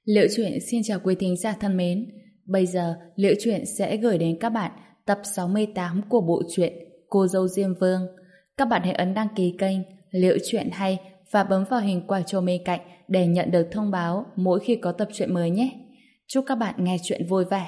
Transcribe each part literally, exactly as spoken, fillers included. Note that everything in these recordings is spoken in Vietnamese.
Liễu Chuyện xin chào quý thính giả thân mến. Bây giờ Liễu Chuyện sẽ gửi đến các bạn tập sáu mươi tám của bộ truyện Cô dâu Diêm Vương. Các bạn hãy ấn đăng ký kênh Liễu Chuyện hay và bấm vào hình quả chuông bên cạnh để nhận được thông báo mỗi khi có tập truyện mới nhé. Chúc các bạn nghe truyện vui vẻ.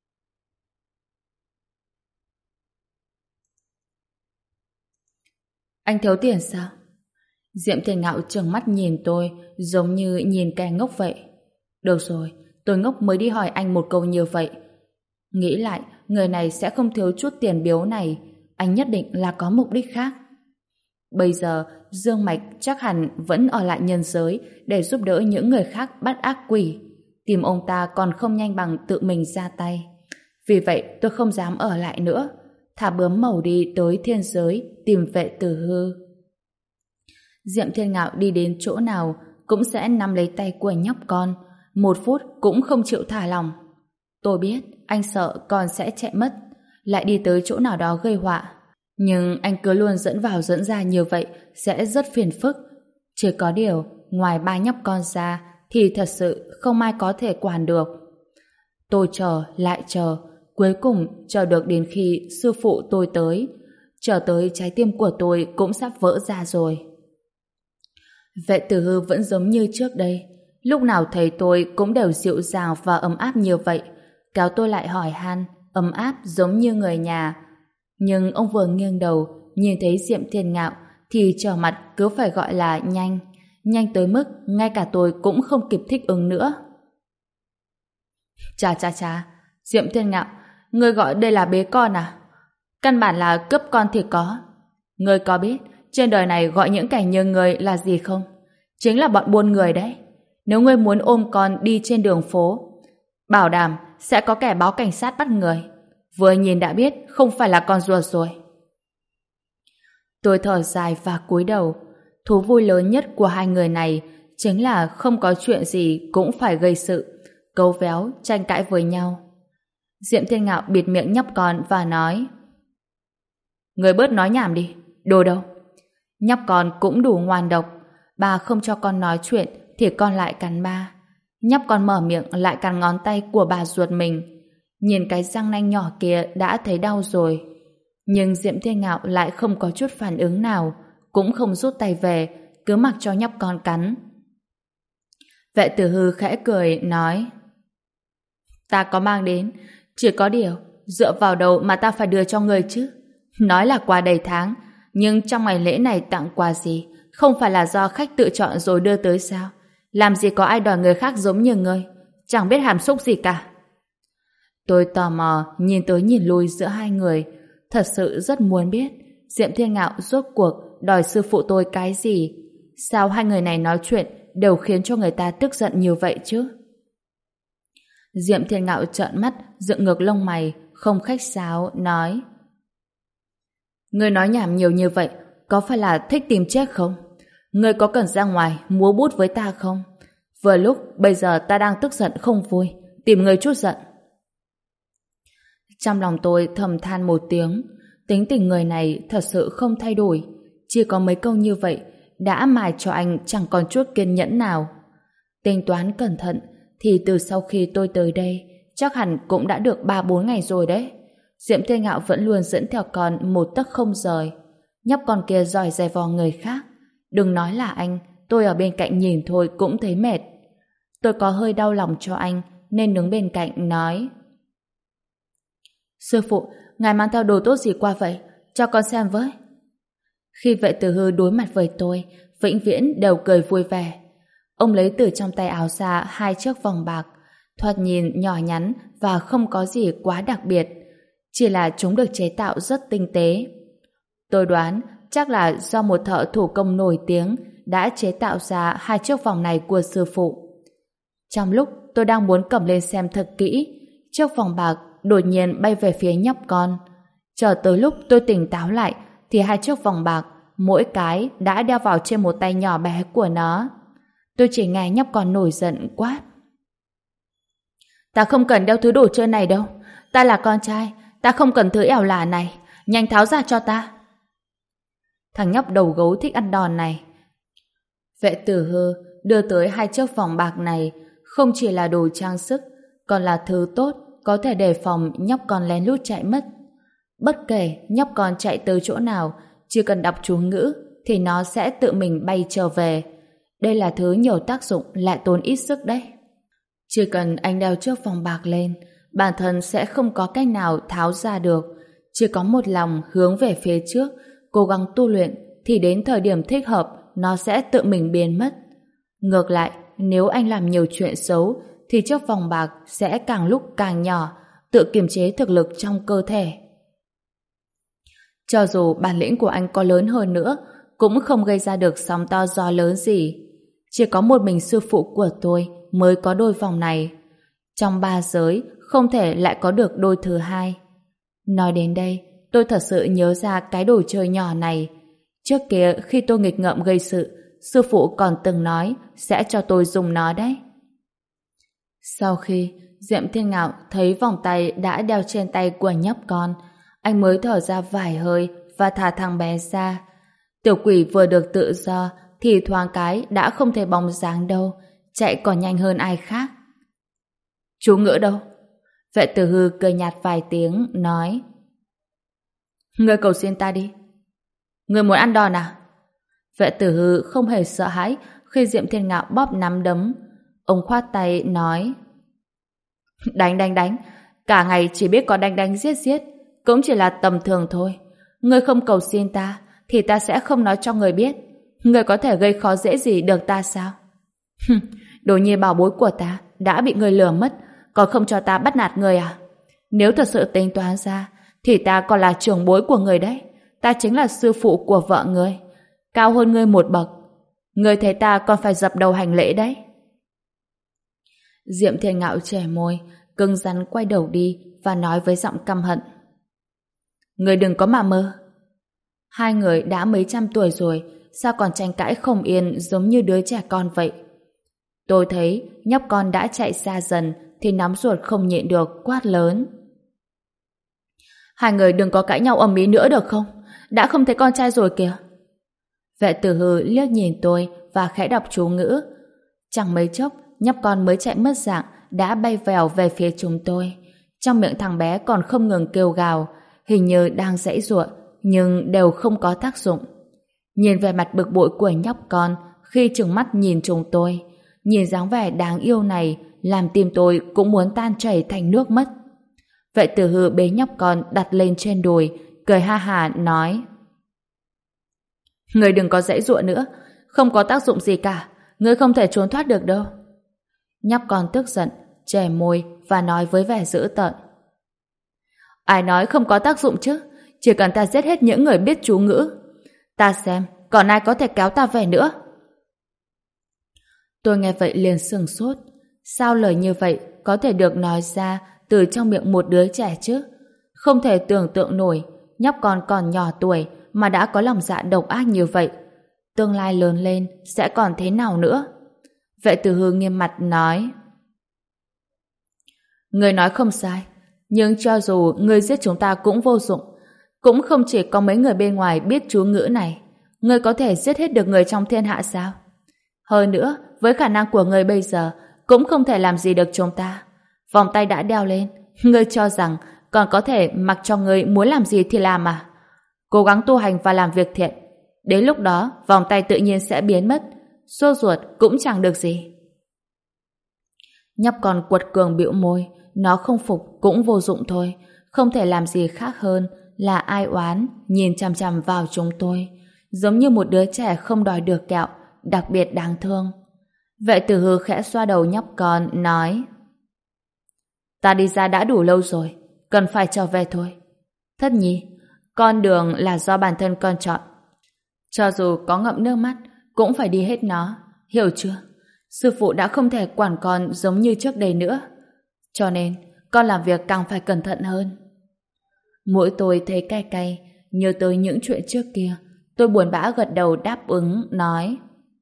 Anh thiếu tiền sao? Diệm Thiên Ngạo trừng mắt nhìn tôi giống như nhìn kẻ ngốc vậy. Được rồi, tôi ngốc mới đi hỏi anh một câu như vậy. Nghĩ lại, người này sẽ không thiếu chút tiền biếu này. Anh nhất định là có mục đích khác. Bây giờ, Dương Mạch chắc hẳn vẫn ở lại nhân giới để giúp đỡ những người khác bắt ác quỷ. Tìm ông ta còn không nhanh bằng tự mình ra tay. Vì vậy, tôi không dám ở lại nữa. Thả bướm màu đi tới thiên giới tìm Vệ Tử Hư. Diệm Thiên Ngạo đi đến chỗ nào cũng sẽ nắm lấy tay của nhóc con, một phút cũng không chịu thả lỏng. Tôi biết anh sợ con sẽ chạy mất, lại đi tới chỗ nào đó gây họa, nhưng anh cứ luôn dẫn vào dẫn ra như vậy sẽ rất phiền phức. Chỉ có điều ngoài ba nhóc con ra thì thật sự không ai có thể quản được. Tôi chờ lại chờ, cuối cùng chờ được đến khi sư phụ tôi tới, chờ tới trái tim của tôi cũng sắp vỡ ra rồi. Vệ Tử Hư vẫn giống như trước đây, lúc nào thấy tôi cũng đều dịu dàng và ấm áp như vậy, kéo tôi lại hỏi han, ấm áp giống như người nhà. Nhưng ông vừa nghiêng đầu, nhìn thấy Diệm Thiên Ngạo thì trở mặt cứ phải gọi là nhanh, nhanh tới mức ngay cả tôi cũng không kịp thích ứng nữa. Chà chà chà, Diệm Thiên Ngạo, ngươi gọi đây là bế con à? Căn bản là cướp con thì có. Ngươi có biết trên đời này gọi những kẻ như ngươi là gì không? Chính là bọn buôn người đấy. Nếu ngươi muốn ôm con đi trên đường phố, bảo đảm sẽ có kẻ báo cảnh sát bắt người. Vừa nhìn đã biết không phải là con ruột rồi. Tôi thở dài và cúi đầu. Thú vui lớn nhất của hai người này chính là không có chuyện gì cũng phải gây sự, cấu véo, tranh cãi với nhau. Diệm Thiên Ngạo bịt miệng nhóc con và nói: Người bớt nói nhảm đi, đồ đâu. Nhóc con cũng đủ ngoan độc, bà không cho con nói chuyện thì con lại cắn ba. Nhóc con mở miệng lại cắn ngón tay của bà ruột mình. Nhìn cái răng nanh nhỏ kia đã thấy đau rồi. Nhưng Diệm Thiên Ngạo lại không có chút phản ứng nào, cũng không rút tay về, cứ mặc cho nhóc con cắn. Vệ Tử Hư khẽ cười nói: Ta có mang đến, chỉ có điều dựa vào đâu mà ta phải đưa cho người chứ? Nói là quà đầy tháng, nhưng trong ngày lễ này tặng quà gì không phải là do khách tự chọn rồi đưa tới sao? Làm gì có ai đòi người khác giống như ngươi, chẳng biết hàm xúc gì cả. Tôi tò mò nhìn tới nhìn lui giữa hai người, thật sự rất muốn biết Diệm Thiên Ngạo rốt cuộc đòi sư phụ tôi cái gì. Sao hai người này nói chuyện đều khiến cho người ta tức giận như vậy chứ? Diệm Thiên Ngạo trợn mắt, dựng ngược lông mày, không khách sáo nói: Ngươi nói nhảm nhiều như vậy, có phải là thích tìm chết không? Ngươi có cần ra ngoài múa bút với ta không? Vừa lúc bây giờ ta đang tức giận không vui, tìm ngươi chút giận. Trong lòng tôi thầm than một tiếng, tính tình người này thật sự không thay đổi, chỉ có mấy câu như vậy đã mài cho anh chẳng còn chút kiên nhẫn nào. Tính toán cẩn thận thì từ sau khi tôi tới đây chắc hẳn cũng đã được ba bốn ngày rồi đấy. Diệm Thiên Ngạo vẫn luôn dẫn theo con một tấc không rời. Nhóc con kia giỏi giày vò người khác, đừng nói là anh, tôi ở bên cạnh nhìn thôi cũng thấy mệt. Tôi có hơi đau lòng cho anh nên đứng bên cạnh nói: Sư phụ, ngài mang theo đồ tốt gì qua vậy? Cho con xem với. Khi Vệ Tử Hư đối mặt với tôi, vĩnh viễn đều cười vui vẻ. Ông lấy từ trong tay áo ra hai chiếc vòng bạc, thoạt nhìn nhỏ nhắn và không có gì quá đặc biệt, chỉ là chúng được chế tạo rất tinh tế. Tôi đoán chắc là do một thợ thủ công nổi tiếng đã chế tạo ra hai chiếc vòng này của sư phụ. Trong lúc tôi đang muốn cầm lên xem thật kỹ, chiếc vòng bạc đột nhiên bay về phía nhóc con. Chờ tới lúc tôi tỉnh táo lại thì hai chiếc vòng bạc mỗi cái đã đeo vào trên một tay nhỏ bé của nó. Tôi chỉ nghe nhóc con nổi giận quát: Ta không cần đeo thứ đồ chơi này đâu, ta là con trai, ta không cần thứ ẻo lả này, nhanh tháo ra cho ta. Thằng nhóc đầu gấu thích ăn đòn này. Vệ Tử Hư đưa tới hai chiếc vòng bạc này, không chỉ là đồ trang sức, còn là thứ tốt có thể đề phòng nhóc con lén lút chạy mất. Bất kể nhóc con chạy tới chỗ nào, chỉ cần đọc chú ngữ thì nó sẽ tự mình bay trở về. Đây là thứ nhiều tác dụng lại tốn ít sức đấy. Chỉ cần anh đeo chiếc vòng bạc lên, bản thân sẽ không có cách nào tháo ra được. Chỉ có một lòng hướng về phía trước, cố gắng tu luyện, thì đến thời điểm thích hợp nó sẽ tự mình biến mất. Ngược lại, nếu anh làm nhiều chuyện xấu thì chiếc vòng bạc sẽ càng lúc càng nhỏ, tự kiềm chế thực lực trong cơ thể. Cho dù bản lĩnh của anh có lớn hơn nữa, cũng không gây ra được sóng to gió lớn gì. Chỉ có một mình sư phụ của tôi mới có đôi vòng này. Trong ba giới, không thể lại có được đôi thứ hai. Nói đến đây, tôi thật sự nhớ ra cái đồ chơi nhỏ này. Trước kia khi tôi nghịch ngợm gây sự, sư phụ còn từng nói sẽ cho tôi dùng nó đấy. Sau khi Diệm Thiên Ngạo thấy vòng tay đã đeo trên tay của nhóc con, anh mới thở ra vài hơi và thả thằng bé ra. Tiểu quỷ vừa được tự do thì thoáng cái đã không thấy bóng dáng đâu, chạy còn nhanh hơn ai khác. Chú Ngữ đâu? Vệ Tử Hư cười nhạt vài tiếng, nói: Ngươi cầu xin ta đi. Ngươi muốn ăn đòn à? Vệ Tử Hư không hề sợ hãi khi Diệm Thiên Ngạo bóp nắm đấm. Ông khoát tay nói: Đánh đánh đánh, cả ngày chỉ biết có đánh đánh giết giết, cũng chỉ là tầm thường thôi. Ngươi không cầu xin ta thì ta sẽ không nói cho ngươi biết. Ngươi có thể gây khó dễ gì được ta sao? Đồ nhi bảo bối của ta đã bị ngươi lừa mất, còn không cho ta bắt nạt ngươi à? Nếu thật sự tính toán ra thì ta còn là trưởng bối của ngươi đấy. Ta chính là sư phụ của vợ ngươi, cao hơn ngươi một bậc. Ngươi thấy ta còn phải dập đầu hành lễ đấy. Diệm Thiên Ngạo chẻ môi, cứng rắn quay đầu đi và nói với giọng căm hận: Ngươi đừng có mà mơ. Hai người đã mấy trăm tuổi rồi, sao còn tranh cãi không yên giống như đứa trẻ con vậy? Tôi thấy nhóc con đã chạy xa dần thì nắm ruột không nhịn được, quát lớn: Hai người đừng có cãi nhau ầm ĩ nữa được không? Đã không thấy con trai rồi kìa. Vệ Tử Hư liếc nhìn tôi và khẽ đọc chú ngữ. Chẳng mấy chốc, nhóc con mới chạy mất dạng đã bay vèo về phía chúng tôi. Trong miệng thằng bé còn không ngừng kêu gào, hình như đang giãy giụa, nhưng đều không có tác dụng. Nhìn về mặt bực bội của nhóc con khi trừng mắt nhìn chúng tôi, nhìn dáng vẻ đáng yêu này làm tim tôi cũng muốn tan chảy thành nước mất. Vệ Tử Hư bế nhóc con đặt lên trên đùi, cười ha hả nói: Ngươi đừng có giãy giụa nữa, không có tác dụng gì cả, ngươi không thể trốn thoát được đâu. Nhóc con tức giận, chè môi và nói với vẻ dữ tợn: Ai nói không có tác dụng chứ? Chỉ cần ta giết hết những người biết chú ngữ, ta xem còn ai có thể kéo ta về nữa. Tôi nghe vậy liền sửng sốt. Sao lời như vậy có thể được nói ra từ trong miệng một đứa trẻ chứ? Không thể tưởng tượng nổi, nhóc con còn nhỏ tuổi mà đã có lòng dạ độc ác như vậy. Tương lai lớn lên sẽ còn thế nào nữa? Vệ Tử Hư nghiêm mặt nói: Ngươi nói không sai, nhưng cho dù ngươi giết chúng ta cũng vô dụng. Cũng không chỉ có mấy người bên ngoài biết chú ngữ này. Ngươi có thể giết hết được người trong thiên hạ sao? Hơn nữa, với khả năng của ngươi bây giờ, cũng không thể làm gì được chúng ta. Vòng tay đã đeo lên, ngươi cho rằng còn có thể mặc cho ngươi muốn làm gì thì làm à? Cố gắng tu hành và làm việc thiện. Đến lúc đó, vòng tay tự nhiên sẽ biến mất. Xô ruột cũng chẳng được gì. Nhóc con quật cường bĩu môi, nó không phục cũng vô dụng thôi, không thể làm gì khác hơn là ai oán nhìn chằm chằm vào chúng tôi, giống như một đứa trẻ không đòi được kẹo, đặc biệt đáng thương. Vệ Tử Hư khẽ xoa đầu nhóc con, nói: Ta đi ra đã đủ lâu rồi, cần phải trở về thôi. Thất nhi, con đường là do bản thân con chọn. Cho dù có ngậm nước mắt, cũng phải đi hết nó, hiểu chưa? Sư phụ đã không thể quản con giống như trước đây nữa. Cho nên, con làm việc càng phải cẩn thận hơn. Mỗi tôi thấy cay cay, nhớ tới những chuyện trước kia, tôi buồn bã gật đầu đáp ứng, nói: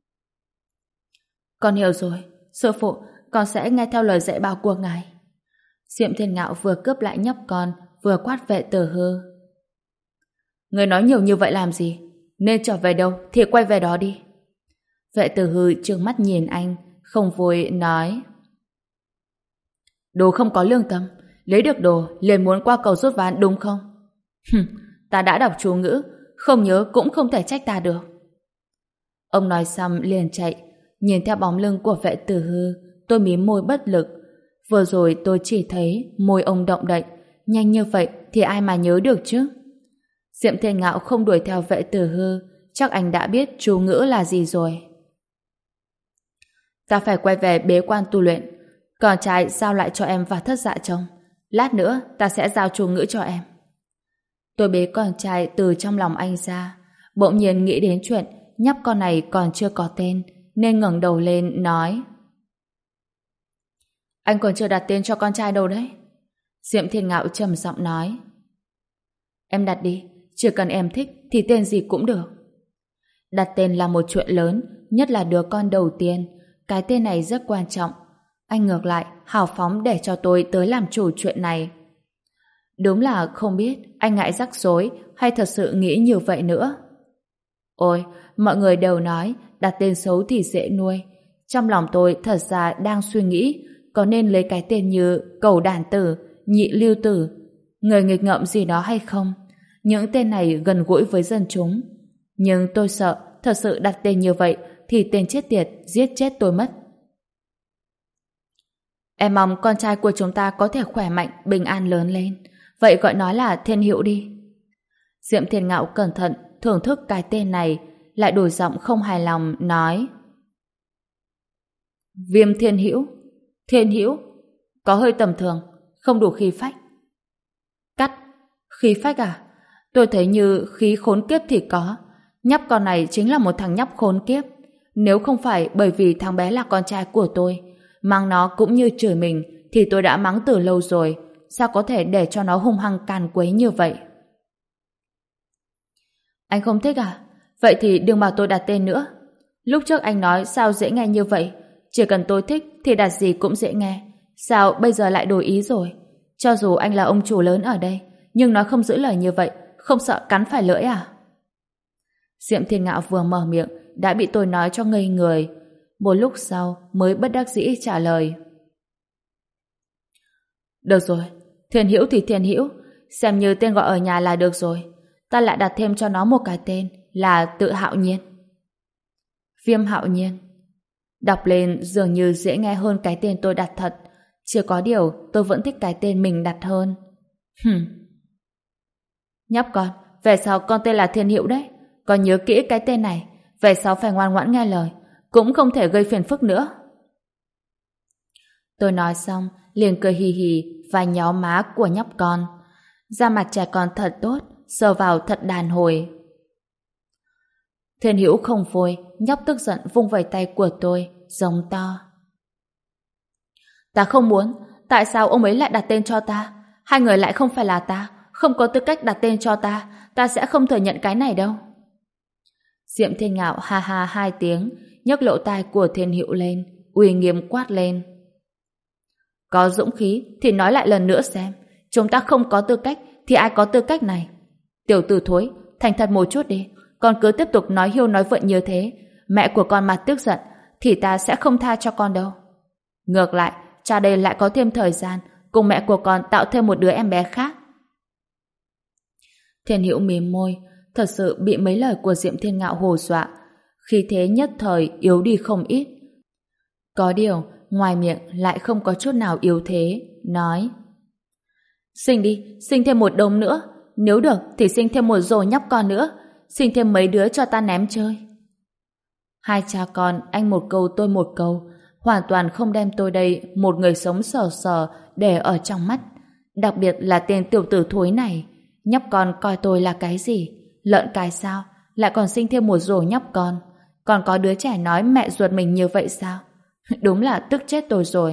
Con hiểu rồi, sư phụ, con sẽ nghe theo lời dạy bảo của ngài. Diệm Thiên Ngạo vừa cướp lại nhóc con, vừa quát Vệ Tử Hư: Người nói nhiều như vậy làm gì? Nên trở về đâu thì quay về đó đi. Vệ Tử Hư trừng mắt nhìn anh, không vui nói: Đồ không có lương tâm, lấy được đồ liền muốn qua cầu rút ván đúng không? Hừm, ta đã đọc chú ngữ, không nhớ cũng không thể trách ta được. Ông nói xong liền chạy, nhìn theo bóng lưng của vệ tử hư, tôi mím môi bất lực. Vừa rồi tôi chỉ thấy môi ông động đậy, nhanh như vậy thì ai mà nhớ được chứ? Diệm Thiên Ngạo không đuổi theo vệ tử hư, chắc anh đã biết chú ngữ là gì rồi. Ta phải quay về bế quan tu luyện, con trai giao lại cho em và thất dạ chồng. Lát nữa ta sẽ giao chú ngữ cho em. Tôi bế con trai từ trong lòng anh ra, bỗng nhiên nghĩ đến chuyện nhóc con này còn chưa có tên, nên ngẩng đầu lên nói: Anh còn chưa đặt tên cho con trai đâu đấy. Diệm Thiên Ngạo trầm giọng nói: Em đặt đi, chỉ cần em thích thì tên gì cũng được. Đặt tên là một chuyện lớn, nhất là đứa con đầu tiên, cái tên này rất quan trọng. Anh ngược lại hào phóng để cho tôi tới làm chủ chuyện này. Đúng là không biết anh ngại rắc rối hay thật sự nghĩ như vậy nữa. Ôi, mọi người đều nói đặt tên xấu thì dễ nuôi. Trong lòng tôi thật ra đang suy nghĩ có nên lấy cái tên như Cầu Đàn Tử, Nhị Lưu Tử, Người Nghịch Ngợm gì đó hay không. Những tên này gần gũi với dân chúng. Nhưng tôi sợ thật sự đặt tên như vậy thì tên chết tiệt giết chết tôi mất. Em mong con trai của chúng ta có thể khỏe mạnh, bình an lớn lên. Vậy gọi nó là Thiên Hữu đi. Diệm Thiên Ngạo cẩn thận thưởng thức cái tên này, lại đổi giọng không hài lòng nói: Viêm Thiên Hữu. Thiên Hữu có hơi tầm thường, không đủ khí phách. Cắt. Khí phách à? Tôi thấy như khí khốn kiếp thì có. Nhóc con này chính là một thằng nhóc khốn kiếp. Nếu không phải bởi vì thằng bé là con trai của tôi, mang nó cũng như chửi mình, thì tôi đã mắng từ lâu rồi. Sao có thể để cho nó hung hăng càn quấy như vậy? Anh không thích à? Vậy thì đừng bảo tôi đặt tên nữa. Lúc trước anh nói sao dễ nghe như vậy, chỉ cần tôi thích thì đặt gì cũng dễ nghe. Sao bây giờ lại đổi ý rồi? Cho dù anh là ông chủ lớn ở đây, nhưng nói không giữ lời như vậy, không sợ cắn phải lưỡi à? Diệm Thiên Ngạo vừa mở miệng đã bị tôi nói cho ngây người. Một lúc sau mới bất đắc dĩ trả lời: Được rồi, Thiên Hữu thì Thiên Hữu, xem như tên gọi ở nhà là được rồi. Ta lại đặt thêm cho nó một cái tên là Tự Hạo Nhiên. Viêm Hạo Nhiên. Đọc lên dường như dễ nghe hơn cái tên tôi đặt thật. Chỉ có điều tôi vẫn thích cái tên mình đặt hơn. Hừm. Nhóc con, về sau con tên là Thiên Hữu đấy. Con nhớ kỹ cái tên này. Về sau phải ngoan ngoãn nghe lời, cũng không thể gây phiền phức nữa. Tôi nói xong liền cười hì hì và nhéo má của nhóc con. Da mặt trẻ con thật tốt, sờ vào thật đàn hồi. Thiên Hữu không vui, nhóc tức giận vung vẩy tay của tôi, giống to: Ta không muốn. Tại sao ông ấy lại đặt tên cho ta? Hai người lại không phải là ta, không có tư cách đặt tên cho ta. Ta sẽ không thừa nhận cái này đâu. Diệm Thiên Ngạo ha ha hai tiếng, nhấc lỗ tai của Thiên Hữu lên, uy nghiêm quát lên: Có dũng khí thì nói lại lần nữa xem. Chúng ta không có tư cách thì ai có tư cách này? Tiểu tử thối, thành thật một chút đi. Con cứ tiếp tục nói hiêu nói vượn như thế, mẹ của con mặt tức giận thì ta sẽ không tha cho con đâu. Ngược lại, cha đây lại có thêm thời gian cùng mẹ của con tạo thêm một đứa em bé khác. Thiên Hữu mím môi, thật sự bị mấy lời của Diệm Thiên Ngạo hù dọa, khí thế nhất thời yếu đi không ít. Có điều ngoài miệng lại không có chút nào yếu thế, nói: Sinh đi, sinh thêm một đống nữa. Nếu được thì sinh thêm một rổ nhóc con nữa. Sinh thêm mấy đứa cho ta ném chơi. Hai cha con anh một câu tôi một câu, hoàn toàn không đem tôi đây một người sống sờ sờ để ở trong mắt. Đặc biệt là tên tiểu tử thối này. Nhóc con coi tôi là cái gì? Lợn cái sao? Lại còn sinh thêm một rổ nhóc con. Còn có đứa trẻ nói mẹ ruột mình như vậy sao? Đúng là tức chết tôi rồi.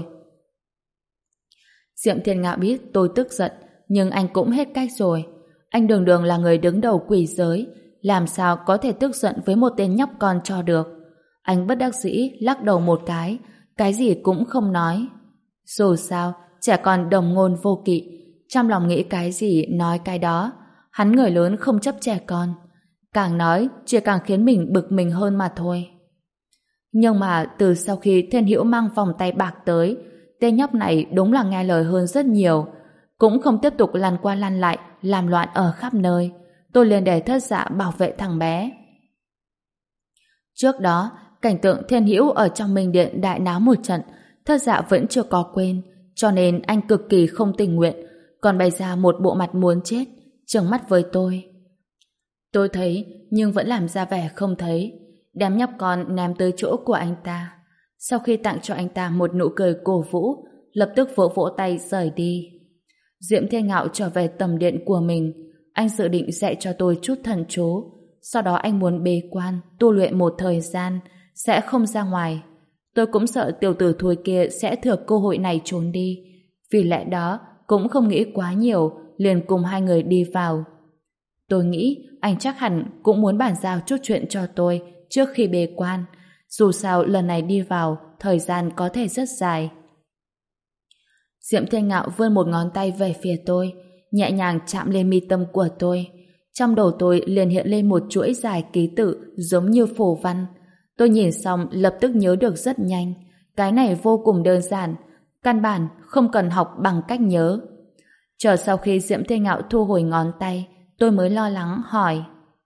Diệm Thiên Ngạo biết tôi tức giận, nhưng anh cũng hết cách rồi. Anh đường đường là người đứng đầu quỷ giới, làm sao có thể tức giận với một tên nhóc con cho được. Anh bất đắc dĩ lắc đầu một cái, cái gì cũng không nói. Dù sao, trẻ con đồng ngôn vô kỵ, trong lòng nghĩ cái gì nói cái đó. Hắn người lớn không chấp trẻ con, càng nói chỉ càng khiến mình bực mình hơn mà thôi. Nhưng mà từ sau khi Thiên Hữu mang vòng tay bạc tới, tên nhóc này đúng là nghe lời hơn rất nhiều. Cũng không tiếp tục lăn qua lăn lại, làm loạn ở khắp nơi. Tôi liền để Thất Dạ bảo vệ thằng bé. Trước đó, cảnh tượng Thiên Hữu ở trong Minh Điện đại náo một trận, Thất Dạ vẫn chưa có quên, cho nên anh cực kỳ không tình nguyện, còn bày ra một bộ mặt muốn chết, trừng mắt với tôi. Tôi thấy, nhưng vẫn làm ra vẻ không thấy, đem nhóc con ném tới chỗ của anh ta. Sau khi tặng cho anh ta một nụ cười cổ vũ, lập tức vỗ vỗ tay rời đi. Diệm Thiên Ngạo trở về tầm điện của mình, anh dự định dạy cho tôi chút thần chú, sau đó anh muốn bế quan, tu luyện một thời gian, sẽ không ra ngoài. Tôi cũng sợ tiểu tử thúi kia sẽ thừa cơ hội này trốn đi, vì lẽ đó cũng không nghĩ quá nhiều, liền cùng hai người đi vào. Tôi nghĩ anh chắc hẳn cũng muốn bàn giao chút chuyện cho tôi trước khi bế quan, dù sao lần này đi vào thời gian có thể rất dài. Diệm Thiên Ngạo vươn một ngón tay về phía tôi, nhẹ nhàng chạm lên mi tâm của tôi. Trong đầu tôi liền hiện lên một chuỗi dài ký tự giống như phù văn. Tôi nhìn xong lập tức nhớ được rất nhanh. Cái này vô cùng đơn giản, căn bản không cần học bằng cách nhớ. Chờ sau khi Diệm Thiên Ngạo thu hồi ngón tay, tôi mới lo lắng hỏi.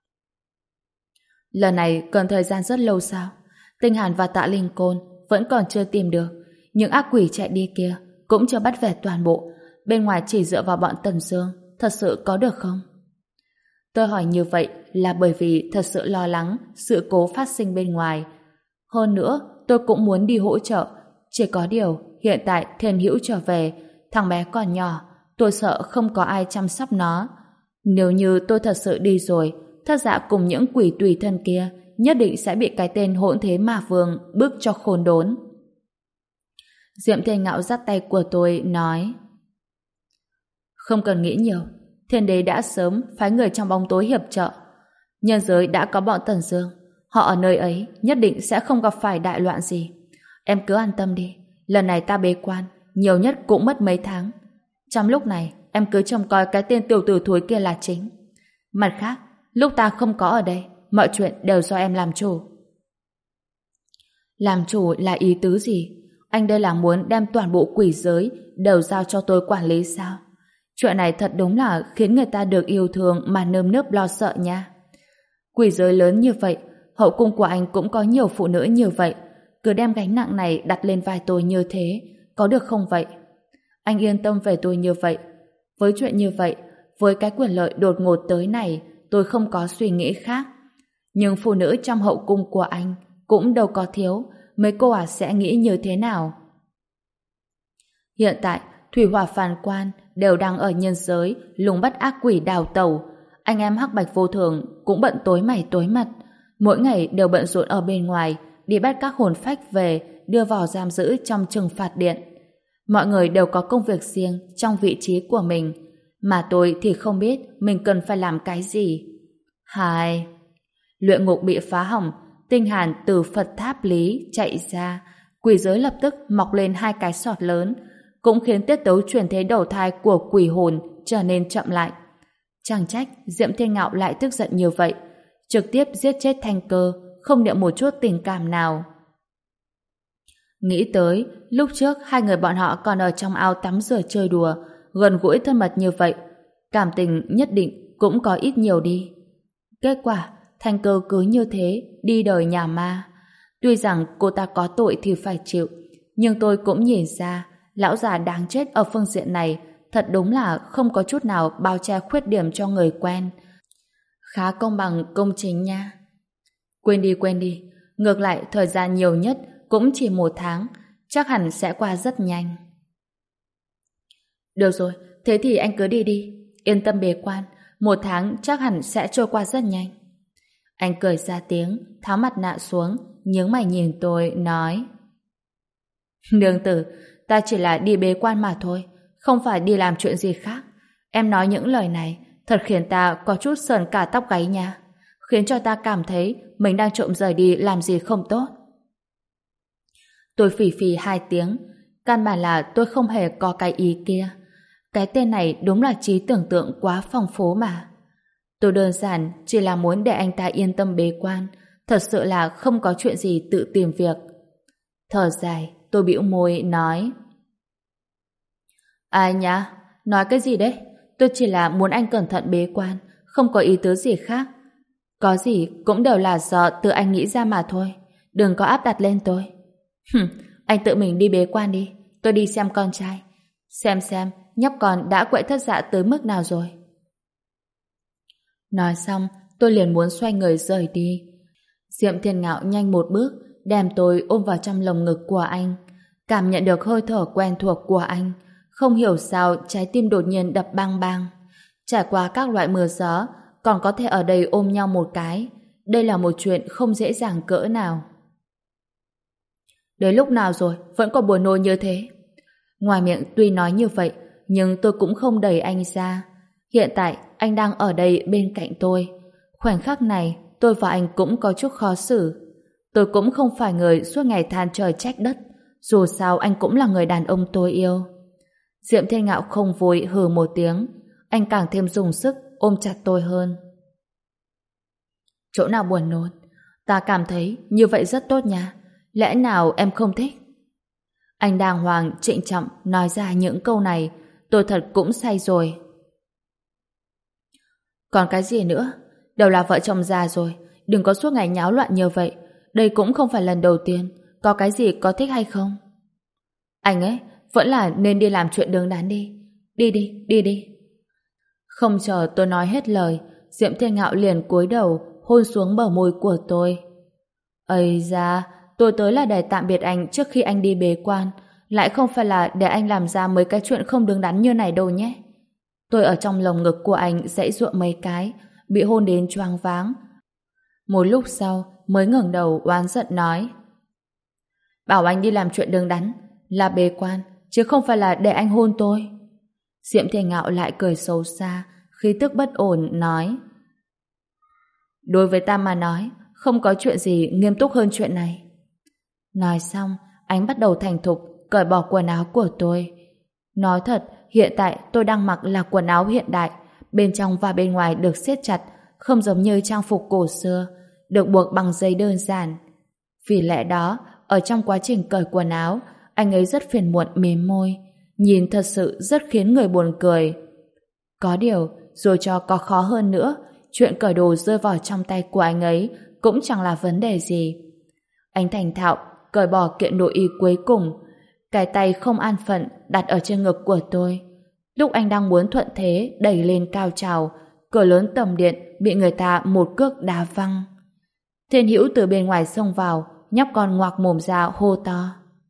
Lần này cần thời gian rất lâu sao? Tinh Hàn và Tạ Linh Côn vẫn còn chưa tìm được. Những ác quỷ chạy đi kia cũng chưa bắt về toàn bộ. Bên ngoài chỉ dựa vào bọn Tần Dương, thật sự có được không? Tôi hỏi như vậy là bởi vì thật sự lo lắng sự cố phát sinh bên ngoài. Hơn nữa, tôi cũng muốn đi hỗ trợ. Chỉ có điều, hiện tại Thiên Hữu trở về, thằng bé còn nhỏ, tôi sợ không có ai chăm sóc nó. Nếu như tôi thật sự đi rồi, Thất Dạ cùng những quỷ tùy thân kia nhất định sẽ bị cái tên hỗn thế ma vương bức cho khốn đốn. Diệm Thiên Ngạo dắt tay của tôi nói: Không cần nghĩ nhiều, Thiên Đế đã sớm phái người trong bóng tối hiệp trợ. Nhân giới đã có bọn Tần Dương, họ ở nơi ấy nhất định sẽ không gặp phải đại loạn gì. Em cứ an tâm đi, lần này ta bế quan, nhiều nhất cũng mất mấy tháng. Trong lúc này, em cứ trông coi cái tên tiểu tử thúi kia là chính. Mặt khác, lúc ta không có ở đây, mọi chuyện đều do em làm chủ. Làm chủ là ý tứ gì? Anh đây là muốn đem toàn bộ quỷ giới đều giao cho tôi quản lý sao? Chuyện này thật đúng là khiến người ta được yêu thương mà nơm nớp lo sợ nha. Quỷ giới lớn như vậy, hậu cung của anh cũng có nhiều phụ nữ như vậy. Cứ đem gánh nặng này đặt lên vai tôi như thế, có được không vậy? Anh yên tâm về tôi như vậy. Với chuyện như vậy, với cái quyền lợi đột ngột tới này, tôi không có suy nghĩ khác. Nhưng phụ nữ trong hậu cung của anh cũng đâu có thiếu, mấy cô à sẽ nghĩ như thế nào? Hiện tại, Thủy Hỏa Phàn Quan đều đang ở nhân giới lùng bắt ác quỷ đào tẩu. Anh em Hắc Bạch Vô Thường cũng bận tối mày tối mặt, mỗi ngày đều bận rộn ở bên ngoài đi bắt các hồn phách về đưa vào giam giữ trong trừng phạt điện. Mọi người đều có công việc riêng trong vị trí của mình, mà tôi thì không biết mình cần phải làm cái gì. Hai, luyện ngục bị phá hỏng, Tinh Hàn từ Phật Tháp Lý chạy ra, quỷ giới lập tức mọc lên hai cái sọt lớn, cũng khiến tiết tấu chuyển thế đầu thai của quỷ hồn trở nên chậm lại. Chẳng trách Diệm Thiên Ngạo lại tức giận như vậy, trực tiếp giết chết Thanh Cơ, không niệm một chút tình cảm nào. Nghĩ tới, lúc trước hai người bọn họ còn ở trong ao tắm rửa chơi đùa, gần gũi thân mật như vậy, cảm tình nhất định cũng có ít nhiều đi. Kết quả, Thanh Cơ cứ như thế đi đời nhà ma. Tuy rằng cô ta có tội thì phải chịu, nhưng tôi cũng nhìn ra lão già đáng chết ở phương diện này thật đúng là không có chút nào bao che khuyết điểm cho người quen. Khá công bằng công chính nha. Quên đi quên đi, ngược lại thời gian nhiều nhất cũng chỉ một tháng, chắc hẳn sẽ qua rất nhanh. Được rồi, thế thì anh cứ đi đi, yên tâm bế quan, một tháng chắc hẳn sẽ trôi qua rất nhanh. Anh cười ra tiếng, tháo mặt nạ xuống, nhướng mày nhìn tôi, nói: Nương tử, ta chỉ là đi bế quan mà thôi, không phải đi làm chuyện gì khác. Em nói những lời này thật khiến ta có chút sờn cả tóc gáy nha, khiến cho ta cảm thấy mình đang trộm rời đi làm gì không tốt. Tôi phì phì hai tiếng, căn bản là tôi không hề có cái ý kia. Cái tên này đúng là trí tưởng tượng quá phong phú mà. Tôi đơn giản chỉ là muốn để anh ta yên tâm bế quan, thật sự là không có chuyện gì tự tìm việc. Thở dài, tôi bĩu môi nói: Ai nhá? Nói cái gì đấy? Tôi chỉ là muốn anh cẩn thận bế quan, không có ý tứ gì khác. Có gì cũng đều là do tự anh nghĩ ra mà thôi. Đừng có áp đặt lên tôi. Hừm, anh tự mình đi bế quan đi. Tôi đi xem con trai. Xem xem nhóc con đã quậy thất dạ tới mức nào rồi. Nói xong, tôi liền muốn xoay người rời đi. Diệm Thiên Ngạo nhanh một bước, đem tôi ôm vào trong lồng ngực của anh. Cảm nhận được hơi thở quen thuộc của anh. Không hiểu sao trái tim đột nhiên đập bang bang. Trải qua các loại mưa gió, còn có thể ở đây ôm nhau một cái. Đây là một chuyện không dễ dàng cỡ nào. Đến lúc nào rồi, vẫn còn buồn nôn như thế. Ngoài miệng tuy nói như vậy, nhưng tôi cũng không đẩy anh ra. Hiện tại, anh đang ở đây bên cạnh tôi. Khoảnh khắc này, tôi và anh cũng có chút khó xử. Tôi cũng không phải người suốt ngày than trời trách đất. Dù sao anh cũng là người đàn ông tôi yêu. Diệm Thiên Ngạo không vui hừ một tiếng. Anh càng thêm dùng sức ôm chặt tôi hơn. Chỗ nào buồn nôn? Ta cảm thấy như vậy rất tốt nha. Lẽ nào em không thích? Anh đàng hoàng trịnh trọng nói ra những câu này. Tôi thật cũng say rồi. Còn cái gì nữa? Đều là vợ chồng già rồi. Đừng có suốt ngày nháo loạn như vậy. Đây cũng không phải lần đầu tiên. Có cái gì có thích hay không? Anh ấy vẫn là nên đi làm chuyện đứng đắn đi. Đi đi, đi đi. Không chờ tôi nói hết lời, Diệm Thiên Ngạo liền cúi đầu hôn xuống bờ môi của tôi. Ây da, tôi tới là để tạm biệt anh trước khi anh đi bế quan, lại không phải là để anh làm ra mấy cái chuyện không đứng đắn như này đâu nhé. Tôi ở trong lồng ngực của anh giãy giụa mấy cái, bị hôn đến choáng váng. Một lúc sau mới ngẩng đầu oán giận nói: Bảo anh đi làm chuyện đứng đắn là bế quan, chứ không phải là để anh hôn tôi. Diệm Thiên Ngạo lại cười xấu xa, khí tức bất ổn nói: Đối với ta mà nói, không có chuyện gì nghiêm túc hơn chuyện này. Nói xong, anh bắt đầu thành thục cởi bỏ quần áo của tôi. Nói thật, hiện tại tôi đang mặc là quần áo hiện đại, bên trong và bên ngoài được siết chặt, không giống như trang phục cổ xưa, được buộc bằng dây đơn giản. Vì lẽ đó, ở trong quá trình cởi quần áo, anh ấy rất phiền muộn mím môi, nhìn thật sự rất khiến người buồn cười. Có điều, dù cho có khó hơn nữa, chuyện cởi đồ rơi vào trong tay của anh ấy cũng chẳng là vấn đề gì. Anh thành thạo cởi bỏ kiện nội y cuối cùng, cái tay không an phận đặt ở trên ngực của tôi. Lúc anh đang muốn thuận thế đẩy lên cao trào, cửa lớn tầm điện bị người ta một cước đá văng. Thiên Hữu từ bên ngoài xông vào, nhóc con ngoạc mồm ra hô to: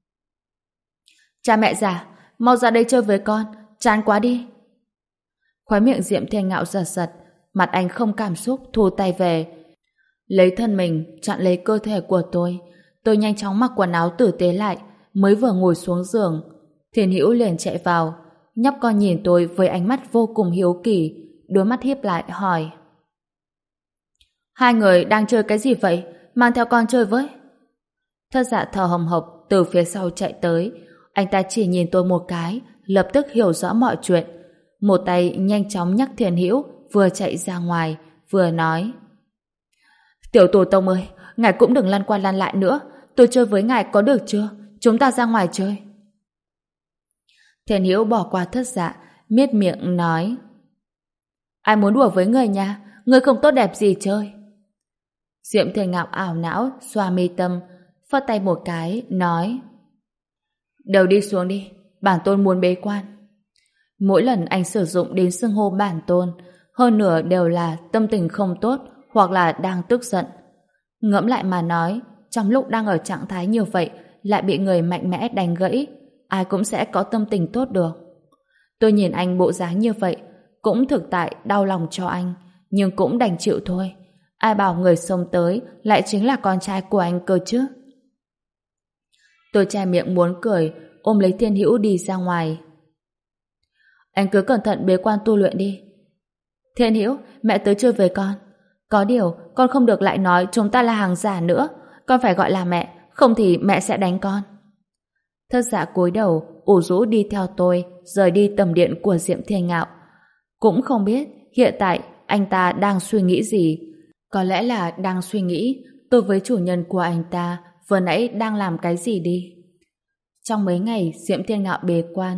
Cha mẹ già, mau ra đây chơi với con, chán quá đi. Khóe miệng Diệm Thiên Ngạo giật giật, mặt anh không cảm xúc thu tay về, lấy thân mình chặn lấy cơ thể của tôi. Tôi nhanh chóng mặc quần áo tử tế lại, mới vừa ngồi xuống giường, Thiên Hữu liền chạy vào. Nhóc con nhìn tôi với ánh mắt vô cùng hiếu kỳ, đôi mắt híp lại hỏi: Hai người đang chơi cái gì vậy? Mang theo con chơi với. Thất Dạ thở hồng hộc từ phía sau chạy tới. Anh ta chỉ nhìn tôi một cái, lập tức hiểu rõ mọi chuyện. Một tay nhanh chóng nhắc Thiên Hữu vừa chạy ra ngoài, vừa nói: Tiểu tổ tông ơi, ngài cũng đừng lăn qua lăn lại nữa. Tôi chơi với ngài có được chưa? Chúng ta ra ngoài chơi. Thiên Hữu bỏ qua Thất Dạ, miết miệng nói: Ai muốn đùa với người nha? Người không tốt đẹp gì chơi. Diệm Thiên Ngạo ảo não, xoa mi tâm, phất tay một cái, nói: Đều đi xuống đi, bản tôn muốn bế quan. Mỗi lần anh sử dụng đến xưng hô bản tôn, hơn nửa đều là tâm tình không tốt hoặc là đang tức giận. Ngẫm lại mà nói, trong lúc đang ở trạng thái như vậy lại bị người mạnh mẽ đánh gãy, ai cũng sẽ có tâm tình tốt được. Tôi nhìn anh bộ dáng như vậy, cũng thực tại đau lòng cho anh, nhưng cũng đành chịu thôi. Ai bảo người xông tới lại chính là con trai của anh cơ chứ. Tôi che miệng muốn cười, ôm lấy Thiên Hữu đi ra ngoài. Anh cứ cẩn thận bế quan tu luyện đi. Thiên Hữu, mẹ tới chơi với con. Có điều, con không được lại nói chúng ta là hàng giả nữa. Con phải gọi là mẹ, không thì mẹ sẽ đánh con. Thất Dạ cúi đầu, ủ rũ đi theo tôi, rời đi tầm điện của Diệm Thiên Ngạo. Cũng không biết hiện tại anh ta đang suy nghĩ gì. Có lẽ là đang suy nghĩ tôi với chủ nhân của anh ta vừa nãy đang làm cái gì đi. Trong mấy ngày Diệm Thiên Ngạo bế quan,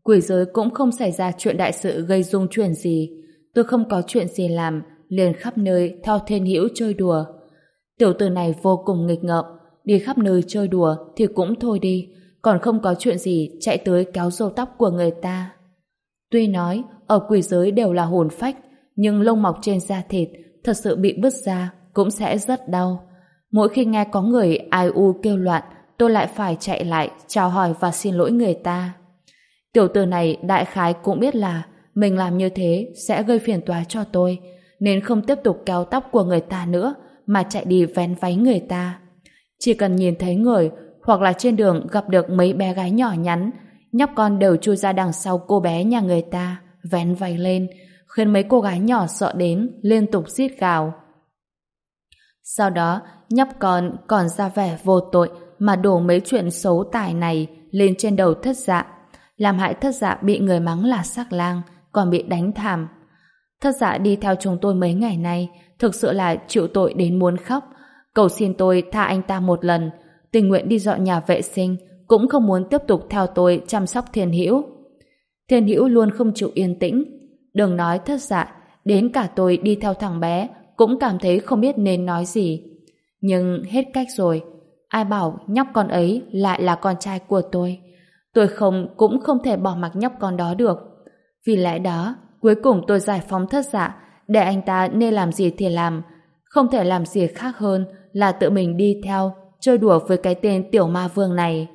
Quỷ giới cũng không xảy ra chuyện đại sự gây rung chuyển gì. Tôi không có chuyện gì làm, liền khắp nơi theo Thiên Hữu chơi đùa. Tiểu tử này vô cùng nghịch ngợm, đi khắp nơi chơi đùa thì cũng thôi đi, còn không có chuyện gì chạy tới kéo râu tóc của người ta. Tuy nói ở quỷ giới đều là hồn phách, nhưng lông mọc trên da thịt thật sự bị bứt ra cũng sẽ rất đau. Mỗi khi nghe có người ai u kêu loạn, tôi lại phải chạy lại chào hỏi và xin lỗi người ta. Tiểu tử này đại khái cũng biết là mình làm như thế sẽ gây phiền toái cho tôi, nên không tiếp tục kéo tóc của người ta nữa mà chạy đi vén váy người ta. Chỉ cần nhìn thấy người hoặc là trên đường gặp được mấy bé gái nhỏ nhắn, nhóc con đều chui ra đằng sau cô bé nhà người ta vén váy lên, khiến mấy cô gái nhỏ sợ đến liên tục rít gào. Sau đó nhóc con còn ra vẻ vô tội mà đổ mấy chuyện xấu tải này lên trên đầu Thất Dạ, làm hại Thất Dạ bị người mắng là sắc lang, còn bị đánh thảm. Thất Dạ đi theo chúng tôi mấy ngày nay thực sự là chịu tội đến muốn khóc, cầu xin tôi tha anh ta một lần, tình nguyện đi dọn nhà vệ sinh, cũng không muốn tiếp tục theo tôi chăm sóc Thiên Hữu. Thiên Hữu luôn không chịu yên tĩnh, đừng nói Thất Dạ, đến cả tôi đi theo thằng bé cũng cảm thấy không biết nên nói gì. Nhưng hết cách rồi, ai bảo nhóc con ấy lại là con trai của tôi. Tôi không cũng không thể bỏ mặc nhóc con đó được. Vì lẽ đó, cuối cùng tôi giải phóng Thất Dạ, để anh ta nên làm gì thì làm, không thể làm gì khác hơn là tự mình đi theo, chơi đùa với cái tên tiểu ma vương này.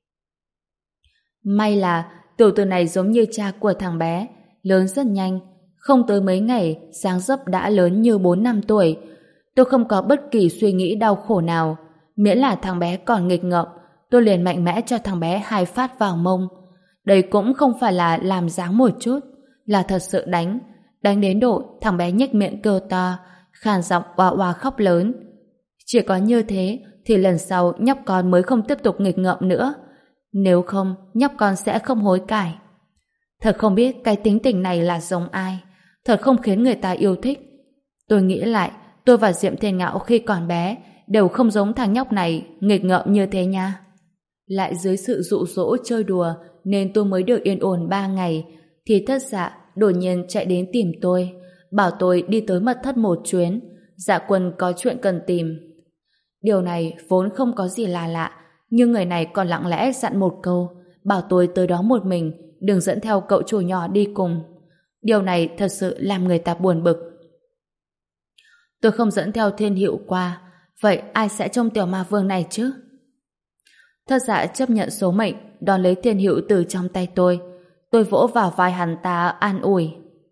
May là tiểu tử này giống như cha của thằng bé, lớn rất nhanh, không tới mấy ngày dáng dấp đã lớn như bốn năm tuổi. Tôi không có bất kỳ suy nghĩ đau khổ nào, miễn là thằng bé còn nghịch ngợm, tôi liền mạnh mẽ cho thằng bé hai phát vào mông. Đây cũng không phải là làm dáng một chút, là thật sự đánh, đánh đến độ thằng bé nhếch miệng kêu to, khàn giọng oa oa khóc lớn. Chỉ có như thế thì lần sau nhóc con mới không tiếp tục nghịch ngợm nữa, nếu không nhóc con sẽ không hối cải. Thật không biết cái tính tình này là giống ai, thật không khiến người ta yêu thích. Tôi nghĩ lại, tôi và Diệm Thiên Ngạo khi còn bé đều không giống thằng nhóc này nghịch ngợm như thế nha. Lại dưới sự dụ dỗ chơi đùa nên tôi mới được yên ổn ba ngày, thì Thất Dạ đột nhiên chạy đến tìm tôi, bảo tôi đi tới mật thất một chuyến, Dạ Quân có chuyện cần tìm. Điều này vốn không có gì là lạ, nhưng người này còn lặng lẽ dặn một câu, bảo tôi tới đó một mình, đừng dẫn theo cậu chủ nhỏ đi cùng. Điều này thật sự làm người ta buồn bực. Tôi không dẫn theo Thiên Hữu qua, vậy ai sẽ trông tiểu ma vương này chứ? Thất Dạ chấp nhận số mệnh, đón lấy Thiên Hữu từ trong tay tôi. Tôi vỗ vào vai hắn ta an ủi.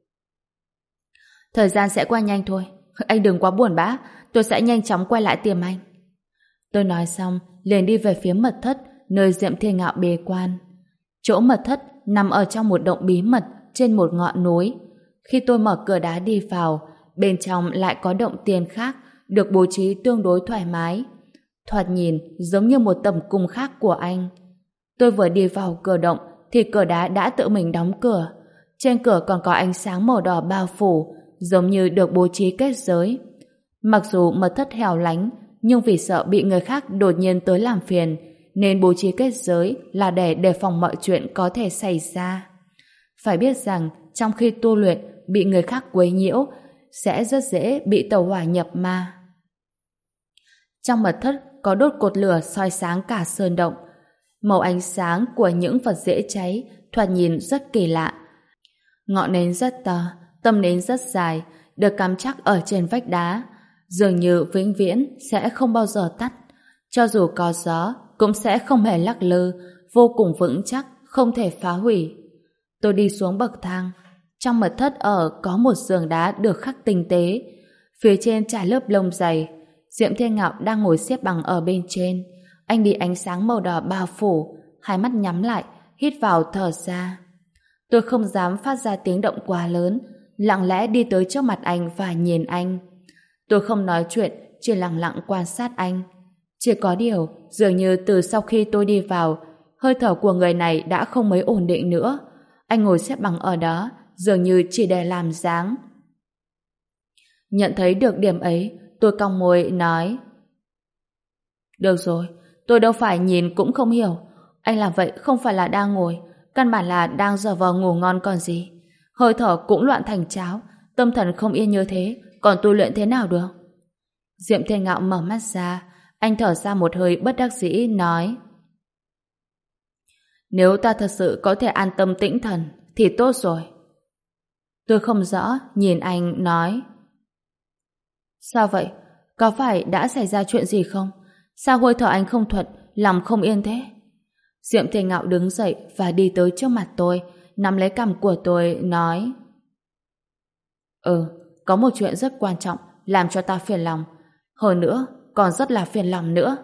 Thời gian sẽ qua nhanh thôi, anh đừng quá buồn bã, tôi sẽ nhanh chóng quay lại tìm anh. Tôi nói xong, liền đi về phía mật thất, nơi Diệm Thiên Ngạo bế quan. Chỗ mật thất nằm ở trong một động bí mật trên một ngọn núi. Khi tôi mở cửa đá đi vào, bên trong lại có động tiền khác, được bố trí tương đối thoải mái. Thoạt nhìn giống như một tầm cung khác của anh. Tôi vừa đi vào cửa động thì cửa đá đã tự mình đóng cửa. Trên cửa còn có ánh sáng màu đỏ bao phủ, giống như được bố trí kết giới. Mặc dù mật thất hẻo lánh, nhưng vì sợ bị người khác đột nhiên tới làm phiền, nên bố trí kết giới là để đề phòng mọi chuyện có thể xảy ra. Phải biết rằng trong khi tu luyện bị người khác quấy nhiễu, sẽ rất dễ bị tẩu hỏa nhập ma. Trong mật thất có đốt cột lửa soi sáng cả sơn động. Màu ánh sáng của những vật dễ cháy thoạt nhìn rất kỳ lạ. Ngọn nến rất to, tâm nến rất dài, được cắm chắc ở trên vách đá, dường như vĩnh viễn sẽ không bao giờ tắt. Cho dù có gió, cũng sẽ không hề lắc lư, vô cùng vững chắc, không thể phá hủy. Tôi đi xuống bậc thang. Trong mật thất ở có một giường đá được khắc tinh tế. Phía trên trải lớp lông dày. Diệm Thiên Ngạo đang ngồi xếp bằng ở bên trên. Anh bị ánh sáng màu đỏ bao phủ, hai mắt nhắm lại, hít vào thở ra. Tôi không dám phát ra tiếng động quá lớn, lặng lẽ đi tới trước mặt anh và nhìn anh. Tôi không nói chuyện, chỉ lặng lặng quan sát anh. Chỉ có điều, dường như từ sau khi tôi đi vào, hơi thở của người này đã không mấy ổn định nữa. Anh ngồi xếp bằng ở đó, dường như chỉ để làm dáng. Nhận thấy được điểm ấy, tôi cong môi nói: Được rồi, tôi đâu phải nhìn cũng không hiểu. Anh làm vậy không phải là đang ngồi, căn bản là đang giở vờ ngủ ngon còn gì. Hơi thở cũng loạn thành cháo, tâm thần không yên như thế, còn tu luyện thế nào được? Diệm Thiên Ngạo mở mắt ra, anh thở ra một hơi bất đắc dĩ, nói: Nếu ta thật sự có thể an tâm tĩnh thần, thì tốt rồi. Tôi không rõ, nhìn anh, nói: Sao vậy? Có phải đã xảy ra chuyện gì không? Sao hơi thở anh không thuận, lòng không yên thế? Diệm Thiên Ngạo đứng dậy và đi tới trước mặt tôi, nắm lấy cằm của tôi, nói: Ừ, có một chuyện rất quan trọng làm cho ta phiền lòng. Hơn nữa, còn rất là phiền lòng nữa.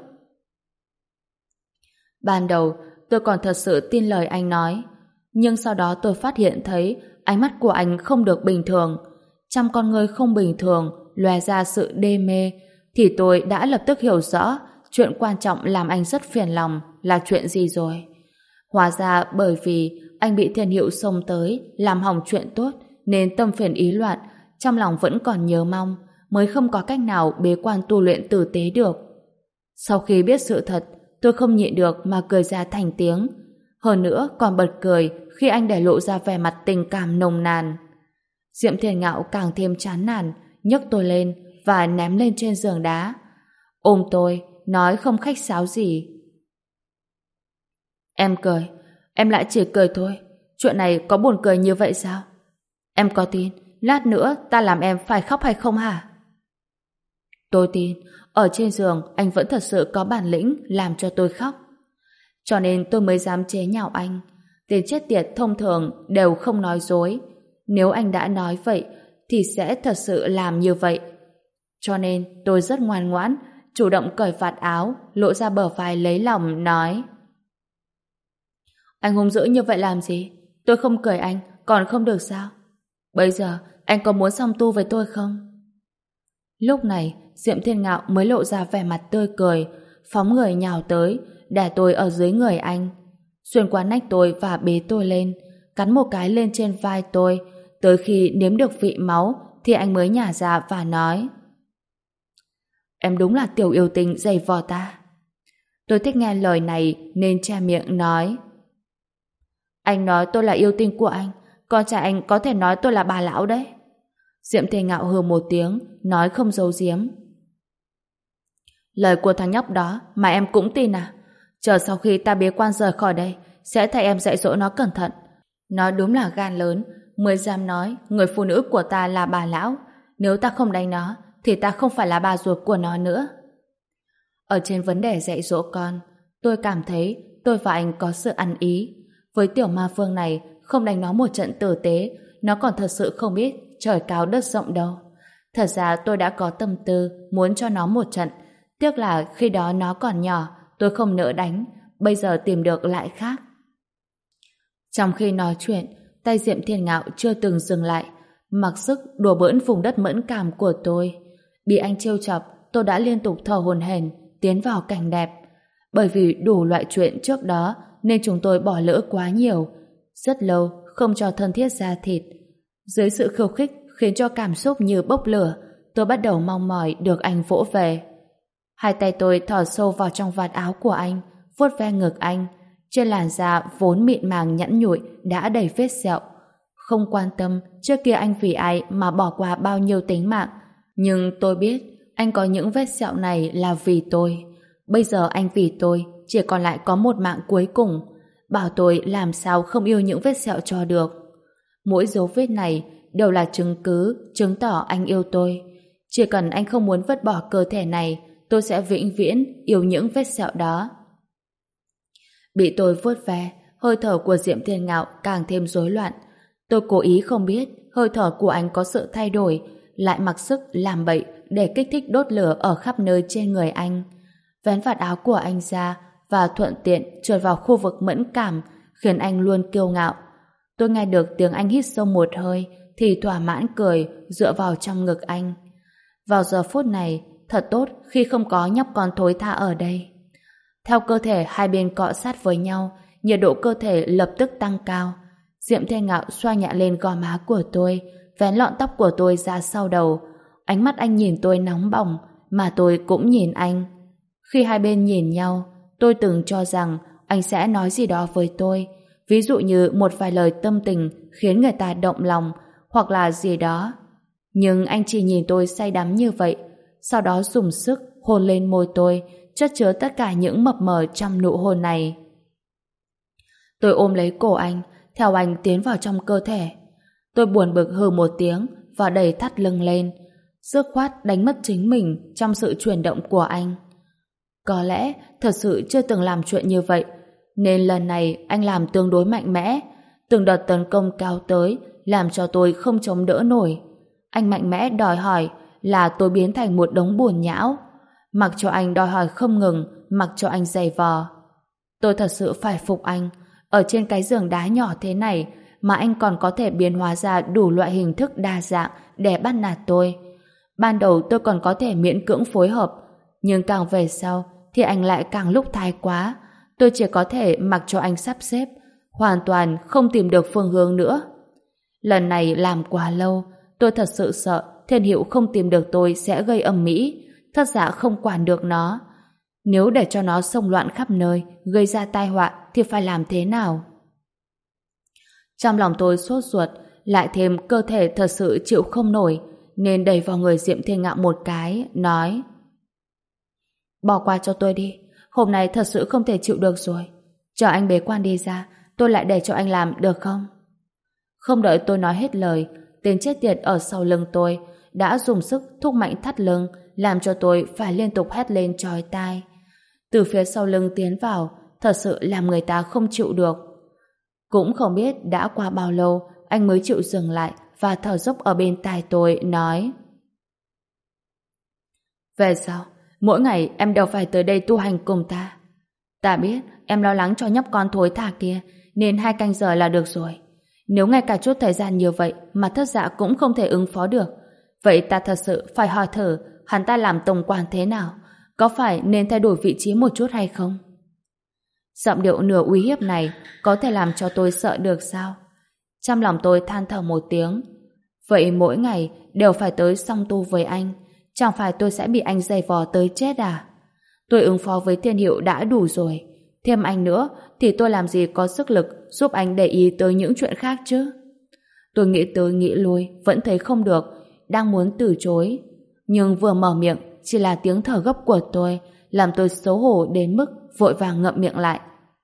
Ban đầu, tôi còn thật sự tin lời anh nói. Nhưng sau đó tôi phát hiện thấy ánh mắt của anh không được bình thường. Trong con người không bình thường, lóe ra sự đê mê, thì tôi đã lập tức hiểu rõ chuyện quan trọng làm anh rất phiền lòng là chuyện gì rồi. Hóa ra bởi vì anh bị Thiên Hiệu xông tới làm hỏng chuyện tốt nên tâm phiền ý loạn, trong lòng vẫn còn nhớ mong, mới không có cách nào bế quan tu luyện tử tế được. Sau khi biết sự thật, tôi không nhịn được mà cười ra thành tiếng. Hơn nữa còn bật cười khi anh để lộ ra vẻ mặt tình cảm nồng nàn. Diệm Thiên Ngạo càng thêm chán nản, nhấc tôi lên và ném lên trên giường đá. Ôm tôi, nói không khách sáo gì: Em cười, em lại chỉ cười thôi. Chuyện này có buồn cười như vậy sao? Em có tin lát nữa ta làm em phải khóc hay không hả? Tôi tin, ở trên giường anh vẫn thật sự có bản lĩnh làm cho tôi khóc. Cho nên tôi mới dám chế nhạo anh. Tên chết tiệt thông thường đều không nói dối. Nếu anh đã nói vậy thì sẽ thật sự làm như vậy. Cho nên tôi rất ngoan ngoãn, chủ động cởi vạt áo, lộ ra bờ vai lấy lòng, nói: Anh hung dữ như vậy làm gì? Tôi không cười anh, còn không được sao? Bây giờ anh có muốn song tu với tôi không? Lúc này Diệm Thiên Ngạo mới lộ ra vẻ mặt tươi cười, phóng người nhào tới, đè tôi ở dưới người anh, xuyên qua nách tôi và bế tôi lên, cắn một cái lên trên vai tôi. Tới khi nếm được vị máu thì anh mới nhả ra và nói: Em đúng là tiểu yêu tinh dày vò ta. Tôi thích nghe lời này nên che miệng nói: Anh nói tôi là yêu tinh của anh, con trai anh có thể nói tôi là bà lão đấy. Diệm Thiên Ngạo hừ một tiếng, nói không giấu giếm: Lời của thằng nhóc đó mà em cũng tin à? Chờ sau khi ta bế quan rời khỏi đây, sẽ thay em dạy dỗ nó cẩn thận. Nó đúng là gan lớn, mới dám nói người phụ nữ của ta là bà lão. Nếu ta không đánh nó, thì ta không phải là bà ruột của nó nữa. Ở trên vấn đề dạy dỗ con, tôi cảm thấy tôi và anh có sự ăn ý. Với tiểu ma vương này, không đánh nó một trận tử tế, nó còn thật sự không biết trời cao đất rộng đâu. Thật ra tôi đã có tâm tư muốn cho nó một trận, tiếc là khi đó nó còn nhỏ, tôi không nỡ đánh, bây giờ tìm được lại khác. Trong khi nói chuyện, tay Diệm Thiên Ngạo chưa từng dừng lại, mặc sức đùa bỡn vùng đất mẫn cảm của tôi. Bị anh trêu chọc, tôi đã liên tục thở hổn hển tiến vào cảnh đẹp. Bởi vì đủ loại chuyện trước đó nên chúng tôi bỏ lỡ quá nhiều, rất lâu không cho thân thiết ra thịt. Dưới sự khiêu khích khiến cho cảm xúc như bốc lửa, tôi bắt đầu mong mỏi được anh vỗ về. Hai tay tôi thò sâu vào trong vạt áo của anh, vuốt ve ngực anh. Trên làn da vốn mịn màng nhẵn nhụi đã đầy vết sẹo. Không quan tâm trước kia anh vì ai mà bỏ qua bao nhiêu tính mạng, nhưng tôi biết anh có những vết sẹo này là vì tôi. Bây giờ anh vì tôi chỉ còn lại có một mạng cuối cùng, bảo tôi làm sao không yêu những vết sẹo cho được. Mỗi dấu vết này đều là chứng cứ chứng tỏ anh yêu tôi. Chỉ cần anh không muốn vứt bỏ cơ thể này, tôi sẽ vĩnh viễn yêu những vết sẹo đó. Bị tôi vuốt ve, hơi thở của Diệm Thiên Ngạo càng thêm rối loạn. Tôi cố ý không biết hơi thở của anh có sự thay đổi, lại mặc sức làm bậy để kích thích đốt lửa ở khắp nơi trên người anh. Vén vạt áo của anh ra và thuận tiện trượt vào khu vực mẫn cảm, khiến anh luôn kiêu ngạo. Tôi nghe được tiếng anh hít sâu một hơi thì thỏa mãn cười, dựa vào trong ngực anh. Vào giờ phút này, thật tốt khi không có nhóc con thối tha ở đây. Theo cơ thể hai bên cọ sát với nhau, nhiệt độ cơ thể lập tức tăng cao. Diệm Thiên Ngạo xoa nhẹ lên gò má của tôi, vén lọn tóc của tôi ra sau đầu. Ánh mắt anh nhìn tôi nóng bỏng, mà tôi cũng nhìn anh. Khi hai bên nhìn nhau, tôi từng cho rằng anh sẽ nói gì đó với tôi, ví dụ như một vài lời tâm tình khiến người ta động lòng, hoặc là gì đó. Nhưng anh chỉ nhìn tôi say đắm như vậy, sau đó dùng sức hôn lên môi tôi, chất chứa tất cả những mập mờ trong nụ hôn này. Tôi ôm lấy cổ anh, theo anh tiến vào trong cơ thể. Tôi buồn bực hừ một tiếng và đẩy thắt lưng lên, dứt khoát đánh mất chính mình trong sự chuyển động của anh. Có lẽ thật sự chưa từng làm chuyện như vậy, nên lần này anh làm tương đối mạnh mẽ. Từng đợt tấn công cao tới làm cho tôi không chống đỡ nổi. Anh mạnh mẽ đòi hỏi là tôi biến thành một đống bùn nhão, mặc cho anh đòi hỏi không ngừng, mặc cho anh giày vò. Tôi thật sự phải phục anh. Ở trên cái giường đá nhỏ thế này mà anh còn có thể biến hóa ra đủ loại hình thức đa dạng để bắt nạt tôi. Ban đầu tôi còn có thể miễn cưỡng phối hợp, nhưng càng về sau thì anh lại càng lúc thái quá. Tôi chỉ có thể mặc cho anh sắp xếp, hoàn toàn không tìm được phương hướng nữa. Lần này làm quá lâu, tôi thật sự sợ Thiên Hiệu không tìm được tôi sẽ gây ầm ĩ, thất dạ không quản được nó. Nếu để cho nó xông loạn khắp nơi, gây ra tai họa thì phải làm thế nào? Trong lòng tôi sốt ruột, lại thêm cơ thể thật sự chịu không nổi, nên đẩy vào người Diệm Thiên Ngạo một cái, nói: bỏ qua cho tôi đi, hôm nay thật sự không thể chịu được rồi. Chờ anh bế quan đi ra, tôi lại để cho anh làm được không? Không đợi tôi nói hết lời, tên chết tiệt ở sau lưng tôi đã dùng sức thúc mạnh thắt lưng, làm cho tôi phải liên tục hét lên chói tai. Từ phía sau lưng tiến vào, thật sự làm người ta không chịu được. Cũng không biết đã qua bao lâu anh mới chịu dừng lại và thở dốc ở bên tai tôi, nói: về sau, mỗi ngày em đều phải tới đây tu hành cùng ta. Ta biết em lo lắng cho nhóc con thối thả kia, nên hai canh giờ là được rồi. Nếu ngay cả chút thời gian như vậy mà thất dạ cũng không thể ứng phó được, vậy ta thật sự phải hỏi thử hắn ta làm tổng quản thế nào, có phải nên thay đổi vị trí một chút hay không? Giọng điệu nửa uy hiếp này có thể làm cho tôi sợ được sao? Trong lòng tôi than thở một tiếng. Vậy mỗi ngày đều phải tới song tu với anh, chẳng phải tôi sẽ bị anh giày vò tới chết à? Tôi ứng phó với Thiên Hiệu đã đủ rồi, thêm anh nữa thì tôi làm gì có sức lực giúp anh để ý tới những chuyện khác chứ? Tôi nghĩ tới nghĩ lui vẫn thấy không được, đang muốn từ chối, nhưng vừa mở miệng chỉ là tiếng thở gấp của tôi làm tôi xấu hổ đến mức vội vàng ngậm miệng lại.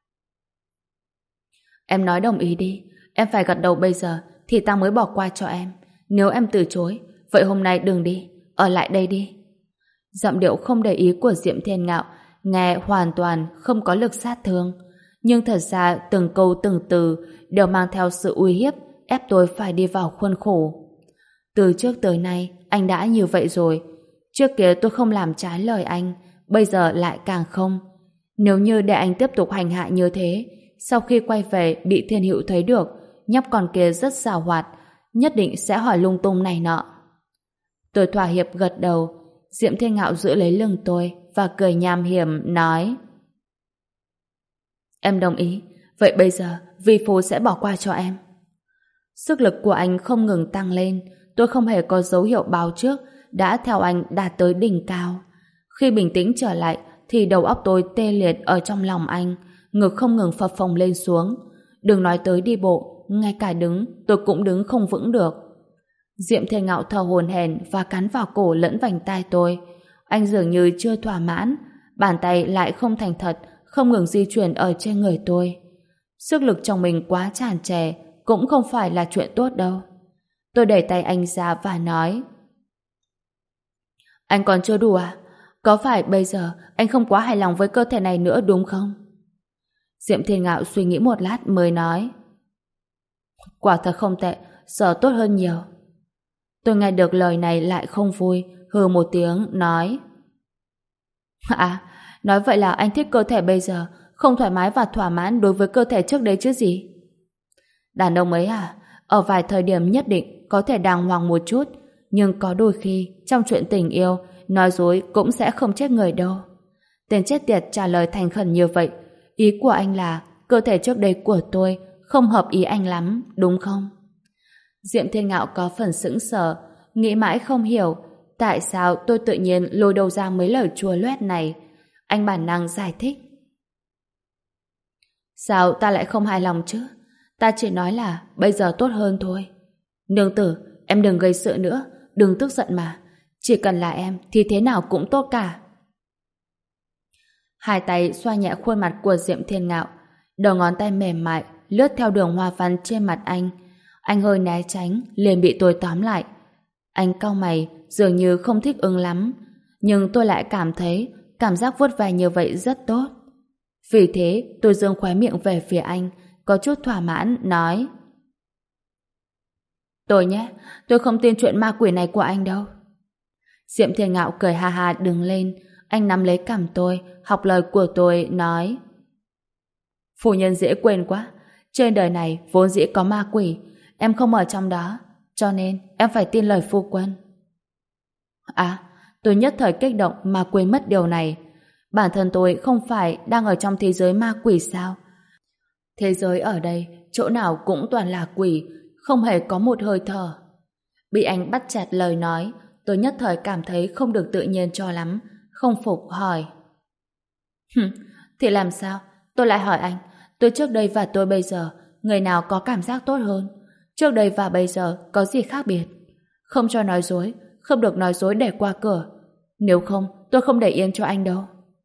Em nói đồng ý đi, em phải gật đầu bây giờ thì ta mới bỏ qua cho em. Nếu em từ chối, vậy hôm nay đừng đi, ở lại đây đi. Giọng điệu không để ý của Diệm Thiên Ngạo nghe hoàn toàn không có lực sát thương, nhưng thật ra từng câu từng từ đều mang theo sự uy hiếp, ép tôi phải đi vào khuôn khổ. Từ trước tới nay anh đã như vậy rồi. Trước kia tôi không làm trái lời anh, bây giờ lại càng không. Nếu như để anh tiếp tục hành hạ như thế, sau khi quay về bị Thiên Hữu thấy được, nhóc con kia rất giàu hoạt, nhất định sẽ hỏi lung tung này nọ. Tôi thỏa hiệp gật đầu. Diệm Thiên Ngạo giữ lấy lưng tôi và cười nham hiểm nói: em đồng ý, vậy bây giờ vi phu sẽ bỏ qua cho em. Sức lực của anh không ngừng tăng lên, tôi không hề có dấu hiệu báo trước đã theo anh đạt tới đỉnh cao. Khi bình tĩnh trở lại thì đầu óc tôi tê liệt ở trong lòng anh, ngực không ngừng phập phồng lên xuống. Đừng nói tới đi bộ, ngay cả đứng tôi cũng đứng không vững được. Diệm Thiên Ngạo thở hổn hển và cắn vào cổ lẫn vành tai tôi. Anh dường như chưa thỏa mãn, bàn tay lại không thành thật, không ngừng di chuyển ở trên người tôi. Sức lực trong mình quá tràn trề, cũng không phải là chuyện tốt đâu. Tôi đẩy tay anh ra và nói: anh còn chưa đủ à? Có phải bây giờ anh không quá hài lòng với cơ thể này nữa đúng không? Diệm Thiên Ngạo suy nghĩ một lát mới nói: quả thật không tệ, giờ tốt hơn nhiều. Tôi nghe được lời này lại không vui, hừ một tiếng nói: à, nói vậy là anh thích cơ thể bây giờ, không thoải mái và thỏa mãn đối với cơ thể trước đấy chứ gì? Đàn ông ấy à, ở vài thời điểm nhất định có thể đàng hoàng một chút, nhưng có đôi khi trong chuyện tình yêu, nói dối cũng sẽ không chết người đâu. Tên chết tiệt trả lời thành khẩn như vậy, ý của anh là cơ thể trước đây của tôi không hợp ý anh lắm, đúng không? Diệm Thiên Ngạo có phần sững sờ, nghĩ mãi không hiểu tại sao tôi tự nhiên lôi đầu ra mấy lời chua loét này. Anh bản năng giải thích: sao ta lại không hài lòng chứ? Ta chỉ nói là bây giờ tốt hơn thôi. Nương tử, em đừng gây sự nữa, đừng tức giận mà. Chỉ cần là em thì thế nào cũng tốt cả. Hai tay xoa nhẹ khuôn mặt của Diệm Thiên Ngạo, đầu ngón tay mềm mại lướt theo đường hoa văn trên mặt anh. Anh hơi né tránh, liền bị tôi tóm lại. Anh cau mày, dường như không thích ứng lắm, nhưng tôi lại cảm thấy cảm giác vuốt ve như vậy rất tốt. Vì thế, tôi giương khóe miệng về phía anh, có chút thỏa mãn, nói: Tôi nhé, tôi không tin chuyện ma quỷ này của anh đâu. Diệm Thiên Ngạo cười ha ha đứng lên, anh nắm lấy cằm tôi, học lời của tôi, nói: Phu nhân dễ quên quá, trên đời này vốn dĩ có ma quỷ, em không ở trong đó, cho nên em phải tin lời phu quân. À, tôi nhất thời kích động mà quên mất điều này. Bản thân tôi không phải đang ở trong thế giới ma quỷ sao? Thế giới ở đây, chỗ nào cũng toàn là quỷ, không hề có một hơi thở. Bị anh bắt chẹt lời nói, tôi nhất thời cảm thấy không được tự nhiên cho lắm, không phục hỏi: Hừm, thì làm sao? Tôi lại hỏi anh, tôi trước đây và tôi bây giờ, người nào có cảm giác tốt hơn? Trước đây và bây giờ có gì khác biệt? Không cho nói dối, không được nói dối để qua cửa. Nếu không, tôi không để yên cho anh đâu.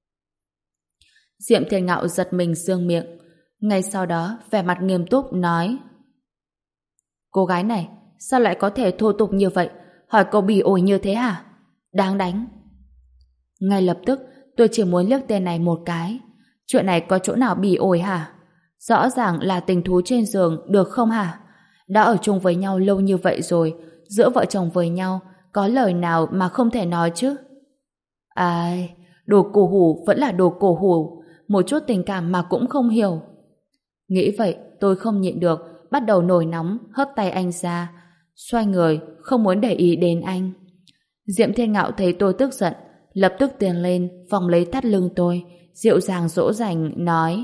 Diệm Thiên Ngạo giật mình dương miệng. Ngay sau đó, vẻ mặt nghiêm túc nói: Cô gái này, sao lại có thể thô tục như vậy? Hỏi câu bỉ ổi như thế hả? Đáng đánh. Ngay lập tức, tôi chỉ muốn liếc tên này một cái. Chuyện này có chỗ nào bỉ ổi hả? Rõ ràng là tình thú trên giường, được không hả? Đã ở chung với nhau lâu như vậy rồi, giữa vợ chồng với nhau, có lời nào mà không thể nói chứ? Ai, đồ cổ hủ vẫn là đồ cổ hủ, một chút tình cảm mà cũng không hiểu. Nghĩ vậy, tôi không nhịn được, bắt đầu nổi nóng, hất tay anh ra, xoay người, không muốn để ý đến anh. Diệm Thiên Ngạo thấy tôi tức giận, lập tức tiến lên, vòng lấy thắt lưng tôi, dịu dàng dỗ dành, nói: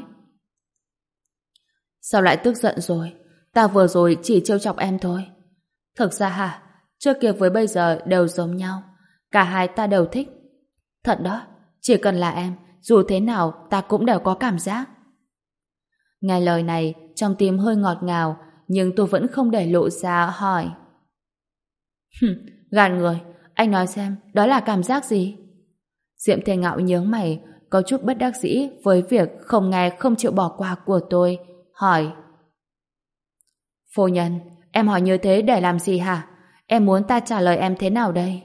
Sao lại tức giận rồi? Ta vừa rồi chỉ trêu chọc em thôi. Thực ra hả, trước kia với bây giờ đều giống nhau, cả hai ta đều thích. Thật đó, chỉ cần là em, dù thế nào ta cũng đều có cảm giác. Nghe lời này, trong tim hơi ngọt ngào, nhưng tôi vẫn không để lộ ra, hỏi: Hừm, gạt người, anh nói xem, đó là cảm giác gì? Diệm Thiên Ngạo nhướng mày, có chút bất đắc dĩ với việc không nghe không chịu bỏ qua của tôi, hỏi: Phu nhân, em hỏi như thế để làm gì hả? Em muốn ta trả lời em thế nào đây?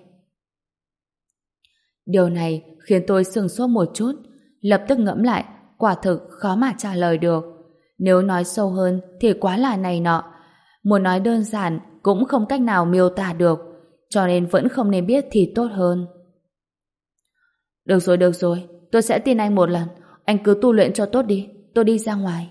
Điều này khiến tôi sửng sốt một chút, lập tức ngẫm lại, quả thực khó mà trả lời được. Nếu nói sâu hơn thì quá là này nọ, muốn nói đơn giản cũng không cách nào miêu tả được, cho nên vẫn không nên biết thì tốt hơn. Được rồi, được rồi, tôi sẽ tin anh một lần, anh cứ tu luyện cho tốt đi, tôi đi ra ngoài.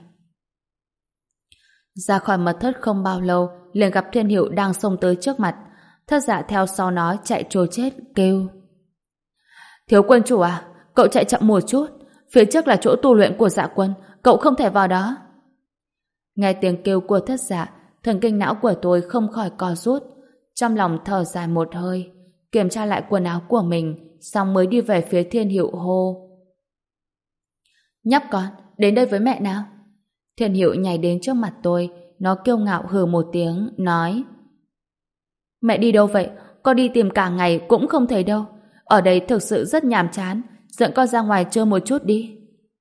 Ra khỏi mật thất không bao lâu, liền gặp Thiên Hiệu đang xông tới trước mặt. Thất Dạ theo sau nó chạy trối chết, kêu: Thiếu quân chủ à, cậu chạy chậm một chút, phía trước là chỗ tu luyện của Dạ quân, cậu không thể vào đó. Nghe tiếng kêu của Thất Dạ, thần kinh não của tôi không khỏi co rút, trong lòng thở dài một hơi, kiểm tra lại quần áo của mình, xong mới đi về phía Thiên Hiệu hô: Nhóc con, đến đây với mẹ nào. Thiên Hiệu nhảy đến trước mặt tôi, nó kiêu ngạo hừ một tiếng, nói: Mẹ đi đâu vậy? Con đi tìm cả ngày cũng không thấy đâu. Ở đây thực sự rất nhàm chán, dẫn con ra ngoài chơi một chút đi.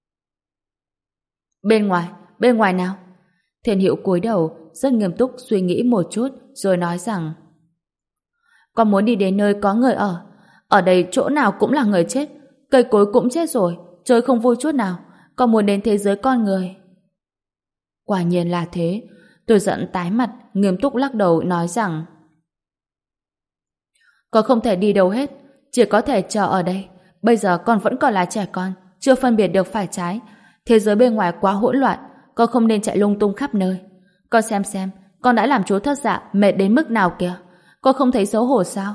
Bên ngoài, bên ngoài nào? Thiên Hiệu cúi đầu, rất nghiêm túc suy nghĩ một chút, rồi nói rằng: Con muốn đi đến nơi có người ở. Ở đây chỗ nào cũng là người chết, cây cối cũng chết rồi, chơi không vui chút nào. Con muốn đến thế giới con người. Quả nhiên là thế. Tôi giận tái mặt, nghiêm túc lắc đầu nói rằng: Con không thể đi đâu hết, chỉ có thể chờ ở đây. Bây giờ con vẫn còn là trẻ con, chưa phân biệt được phải trái. Thế giới bên ngoài quá hỗn loạn, con không nên chạy lung tung khắp nơi. Con xem xem, con đã làm chú Thất Dạ mệt đến mức nào kìa. Con không thấy xấu hổ sao?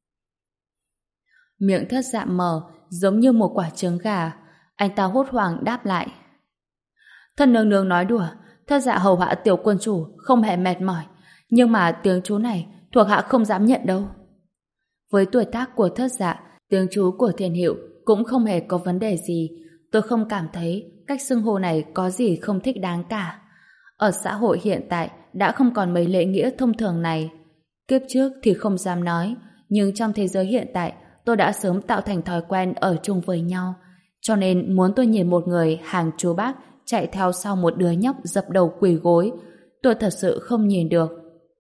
Miệng Thất Dạ mở, giống như một quả trứng gà. Anh ta hốt hoảng đáp lại: Thân nương nương nói đùa, Thất Dạ hầu hạ tiểu quân chủ không hề mệt mỏi, nhưng mà tiếng chú này thuộc hạ không dám nhận đâu. Với tuổi tác của Thất Dạ, tiếng chú của Thiên Hiệu cũng không hề có vấn đề gì. Tôi không cảm thấy cách xưng hô này có gì không thích đáng cả. Ở xã hội hiện tại đã không còn mấy lễ nghĩa thông thường này. Kiếp trước thì không dám nói, nhưng trong thế giới hiện tại tôi đã sớm tạo thành thói quen ở chung với nhau. Cho nên muốn tôi nhìn một người hàng chú bác chạy theo sau một đứa nhóc dập đầu quỳ gối, tôi thật sự không nhìn được.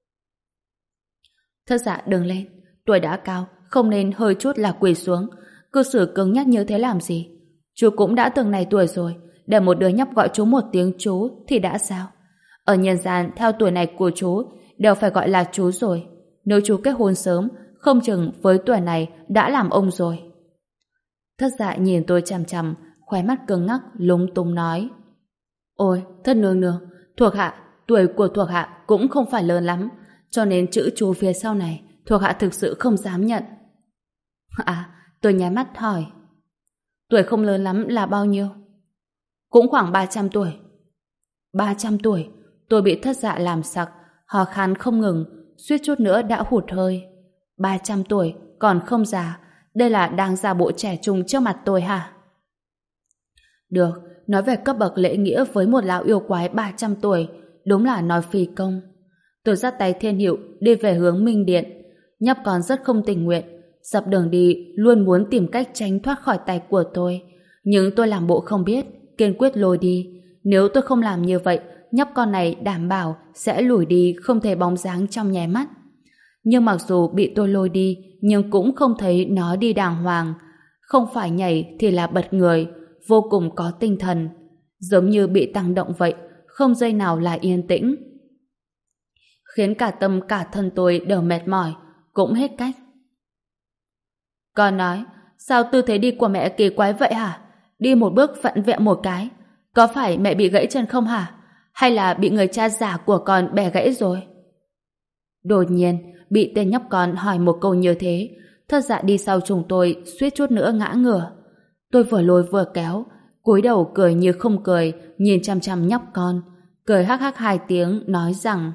Thất Dạ đừng lên, tuổi đã cao, không nên hơi chút là quỳ xuống, cư xử cứng nhắc như thế làm gì? Chú cũng đã từng này tuổi rồi, để một đứa nhóc gọi chú một tiếng chú thì đã sao? Ở nhân gian theo tuổi này của chú đều phải gọi là chú rồi. Nếu chú kết hôn sớm, không chừng với tuổi này đã làm ông rồi. Thất Dạ nhìn tôi chằm chằm, khóe mắt cứng ngắc, lúng túng nói: Ôi, thất nương nương, thuộc hạ, tuổi của thuộc hạ cũng không phải lớn lắm, cho nên chữ chú phía sau này thuộc hạ thực sự không dám nhận. À, tôi nháy mắt hỏi: Tuổi không lớn lắm là bao nhiêu? Cũng khoảng ba trăm tuổi. Ba trăm tuổi? Tôi bị Thất Dạ làm sặc, hò khan không ngừng, suýt chút nữa đã hụt hơi. Ba trăm tuổi, còn không già, đây là đang giả bộ trẻ trung trước mặt tôi hả? Được, nói về cấp bậc lễ nghĩa với một lão yêu quái ba trăm tuổi, đúng là nói phi công. Tôi dắt tay Thiên Hiệu đi về hướng Minh Điện. Nhóc con rất không tình nguyện, dọc đường đi luôn muốn tìm cách tránh thoát khỏi tay của tôi. Nhưng tôi làm bộ không biết, kiên quyết lôi đi. Nếu tôi không làm như vậy, nhóc con này đảm bảo sẽ lủi đi không thể bóng dáng trong nháy mắt. Nhưng mặc dù bị tôi lôi đi, nhưng cũng không thấy nó đi đàng hoàng. Không phải nhảy thì là bật người, vô cùng có tinh thần. Giống như bị tăng động vậy, không giây nào là yên tĩnh. Khiến cả tâm cả thân tôi đều mệt mỏi, cũng hết cách. Con nói, sao tư thế đi của mẹ kỳ quái vậy hả? Đi một bước vặn vẹo một cái. Có phải mẹ bị gãy chân không hả? Hay là bị người cha già của con bẻ gãy rồi? Đột nhiên, bị tên nhóc con hỏi một câu như thế, Thất Dạ đi sau chúng tôi suýt chút nữa ngã ngửa. Tôi vừa lôi vừa kéo, cúi đầu cười như không cười, nhìn chăm chăm nhóc con, cười hắc hắc hai tiếng, nói rằng: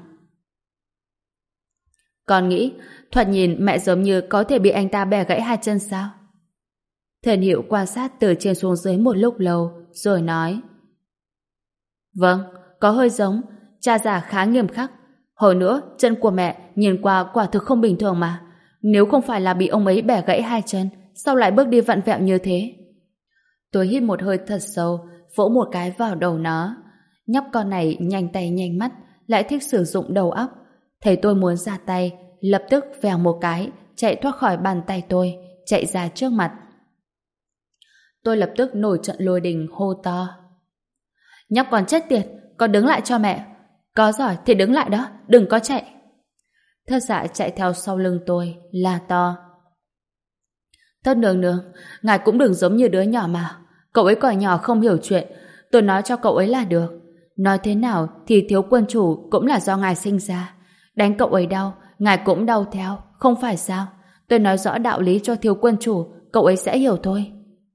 Con nghĩ, thoạt nhìn mẹ giống như có thể bị anh ta bẻ gãy hai chân sao? Thần Hiệu quan sát từ trên xuống dưới một lúc lâu, rồi nói: Vâng, có hơi giống, cha già khá nghiêm khắc. Hồi nữa, chân của mẹ nhìn qua quả thực không bình thường mà. Nếu không phải là bị ông ấy bẻ gãy hai chân, sao lại bước đi vặn vẹo như thế? Tôi hít một hơi thật sâu, vỗ một cái vào đầu nó. Nhóc con này nhanh tay nhanh mắt, lại thích sử dụng đầu óc. Thấy tôi muốn ra tay, lập tức vèo một cái, chạy thoát khỏi bàn tay tôi, chạy ra trước mặt. Tôi lập tức nổi trận lôi đình hô to: Nhóc con chết tiệt, con đứng lại cho mẹ. Có giỏi thì đứng lại đó, đừng có chạy. Thất Dạ chạy theo sau lưng tôi, la to: Thất nương nương, ngài cũng đừng giống như đứa nhỏ mà. Cậu ấy còn nhỏ không hiểu chuyện, tôi nói cho cậu ấy là được. Nói thế nào thì thiếu quân chủ cũng là do ngài sinh ra. Đánh cậu ấy đau, ngài cũng đau theo, không phải sao? Tôi nói rõ đạo lý cho thiếu quân chủ, cậu ấy sẽ hiểu thôi.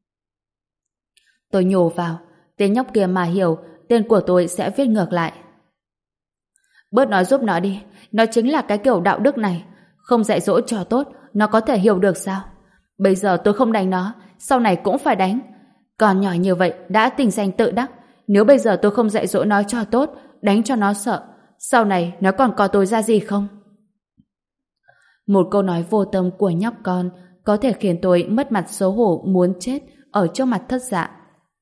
Tôi nhổ vào, tên nhóc kia mà hiểu, tên của tôi sẽ viết ngược lại. Bớt nói giúp nó đi, nó chính là cái kiểu đạo đức này. Không dạy dỗ cho tốt, nó có thể hiểu được sao? Bây giờ tôi không đánh nó, sau này cũng phải đánh. Còn nhỏ như vậy đã tình danh tự đắc, nếu bây giờ tôi không dạy dỗ nó cho tốt, đánh cho nó sợ, sau này nó còn có tôi ra gì không? Một câu nói vô tâm của nhóc con có thể khiến tôi mất mặt xấu hổ muốn chết ở trước mặt Thất Dạ.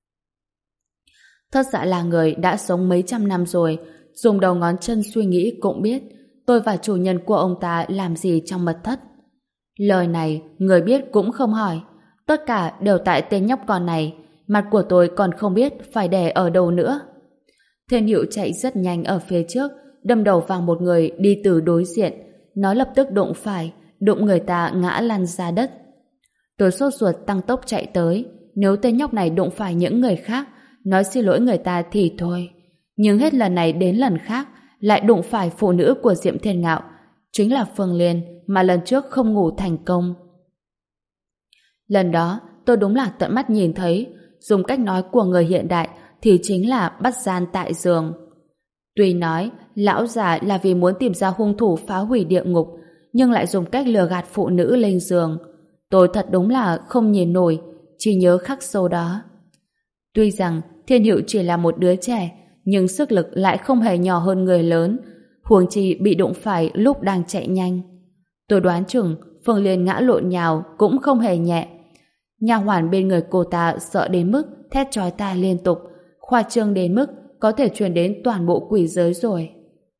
Thất Dạ là người đã sống mấy trăm năm rồi, dùng đầu ngón chân suy nghĩ cũng biết tôi và chủ nhân của ông ta làm gì trong mật thất. Lời này người biết cũng không hỏi, tất cả đều tại tên nhóc con này, mặt của tôi còn không biết phải để ở đâu nữa. Thiên Hiệu chạy rất nhanh ở phía trước, đâm đầu vào một người đi từ đối diện, nó lập tức đụng phải, đụng người ta ngã lăn ra đất. Tôi sốt ruột tăng tốc chạy tới, nếu tên nhóc này đụng phải những người khác, nói xin lỗi người ta thì thôi. Nhưng hết lần này đến lần khác, lại đụng phải phụ nữ của Diệm Thiên Ngạo, chính là Phương Liên mà lần trước không ngủ thành công. Lần đó, tôi đúng là tận mắt nhìn thấy, dùng cách nói của người hiện đại thì chính là bắt gian tại giường. Tuy nói, lão già là vì muốn tìm ra hung thủ phá hủy địa ngục, nhưng lại dùng cách lừa gạt phụ nữ lên giường. Tôi thật đúng là không nhìn nổi, chỉ nhớ khắc sâu đó. Tuy rằng Thiên Hiệu chỉ là một đứa trẻ, nhưng sức lực lại không hề nhỏ hơn người lớn, huống chi bị đụng phải lúc đang chạy nhanh. Tôi đoán chừng Phương Liên ngã lộn nhào cũng không hề nhẹ. Nha hoàn bên người cô ta sợ đến mức thét chói tai liên tục, khoa trương đến mức có thể truyền đến toàn bộ quỷ giới rồi.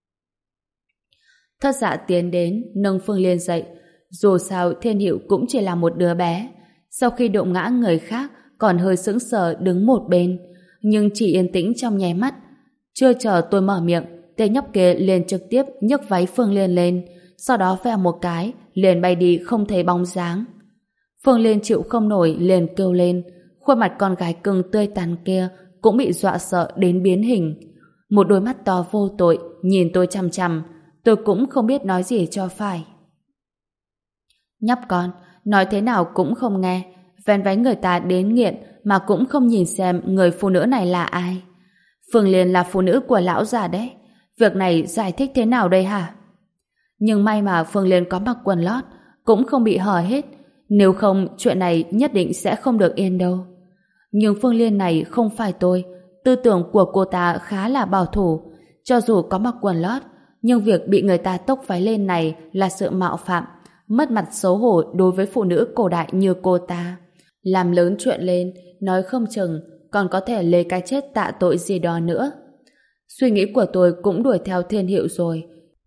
Thất Dạ tiến đến nâng Phương Liên dậy. Dù sao Thiên Hữu cũng chỉ là một đứa bé, sau khi đụng ngã người khác còn hơi sững sờ đứng một bên, nhưng chỉ yên tĩnh trong nháy mắt. Chưa chờ tôi mở miệng, tên nhóc kia liền trực tiếp nhấc váy Phương Liên lên, sau đó vèo một cái liền bay đi không thấy bóng dáng. Phương Liên chịu không nổi liền kêu lên, khuôn mặt con gái cưng tươi tắn kia cũng bị dọa sợ đến biến hình. Một đôi mắt to vô tội nhìn tôi chằm chằm, tôi cũng không biết nói gì cho phải. Nhóc con, nói thế nào cũng không nghe, ven váy người ta đến nghiện mà cũng không nhìn xem người phụ nữ này là ai. Phương Liên là phụ nữ của lão già đấy, việc này giải thích thế nào đây hả? Nhưng may mà Phương Liên có mặc quần lót, cũng không bị hở hết, nếu không chuyện này nhất định sẽ không được yên đâu. Nhưng Phương Liên này không phải tôi, tư tưởng của cô ta khá là bảo thủ, cho dù có mặc quần lót, nhưng việc bị người ta tốc váy lên này là sự mạo phạm, mất mặt xấu hổ đối với phụ nữ cổ đại như cô ta. Làm lớn chuyện lên, nói không chừng còn có thể lấy cái chết tạ tội gì đó nữa. Suy nghĩ của tôi cũng đuổi theo Thiên Hữu rồi.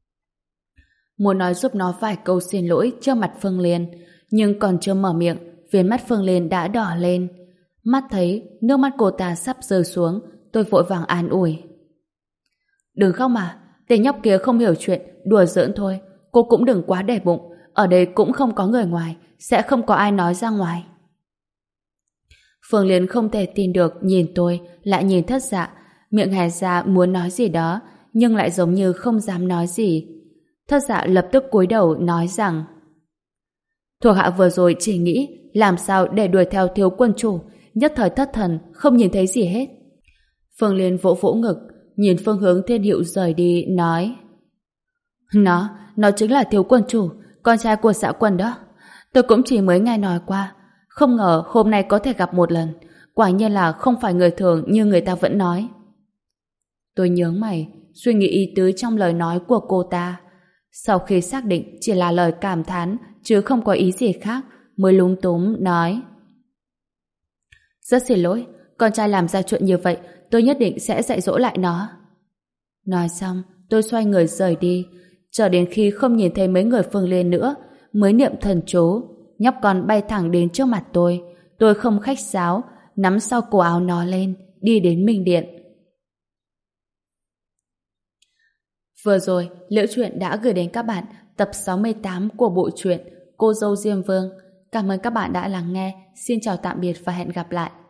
Muốn nói giúp nó vài câu xin lỗi trước mặt Phương Liên, nhưng còn chưa mở miệng, viền mắt Phương Liên đã đỏ lên. Mắt thấy nước mắt cô ta sắp rơi xuống, tôi vội vàng an ủi. Đừng khóc mà, tên nhóc kia không hiểu chuyện, đùa giỡn thôi. Cô cũng đừng quá để bụng, ở đây cũng không có người ngoài, sẽ không có ai nói ra ngoài. Phương Liên không thể tin được nhìn tôi, lại nhìn Thất Dạ, miệng hé ra muốn nói gì đó, nhưng lại giống như không dám nói gì. Thất Dạ lập tức cúi đầu nói rằng: thuộc hạ vừa rồi chỉ nghĩ làm sao để đuổi theo thiếu quân chủ, nhất thời thất thần, không nhìn thấy gì hết. Phương Liên vỗ vỗ ngực, nhìn phương hướng Thiên Hữu rời đi, nói: Nó, nó chính là thiếu quân chủ, con trai của Dạ Quân đó. Tôi cũng chỉ mới nghe nói qua, không ngờ hôm nay có thể gặp một lần, quả nhiên là không phải người thường như người ta vẫn nói. Tôi nhướng mày, suy nghĩ ý tứ trong lời nói của cô ta. Sau khi xác định chỉ là lời cảm thán chứ không có ý gì khác, mới lúng túng nói: rất xin lỗi, con trai làm ra chuyện như vậy, tôi nhất định sẽ dạy dỗ lại nó. Nói xong, tôi xoay người rời đi, chờ đến khi không nhìn thấy mấy người Phương Liên nữa, mới niệm thần chú. Nhóc con bay thẳng đến trước mặt tôi, tôi không khách sáo, nắm sau cổ áo nó lên, đi đến Minh Điện. Vừa rồi, Liễu Chuyện đã gửi đến các bạn tập sáu mươi tám của bộ truyện Cô Dâu Diêm Vương. Cảm ơn các bạn đã lắng nghe. Xin chào tạm biệt và hẹn gặp lại.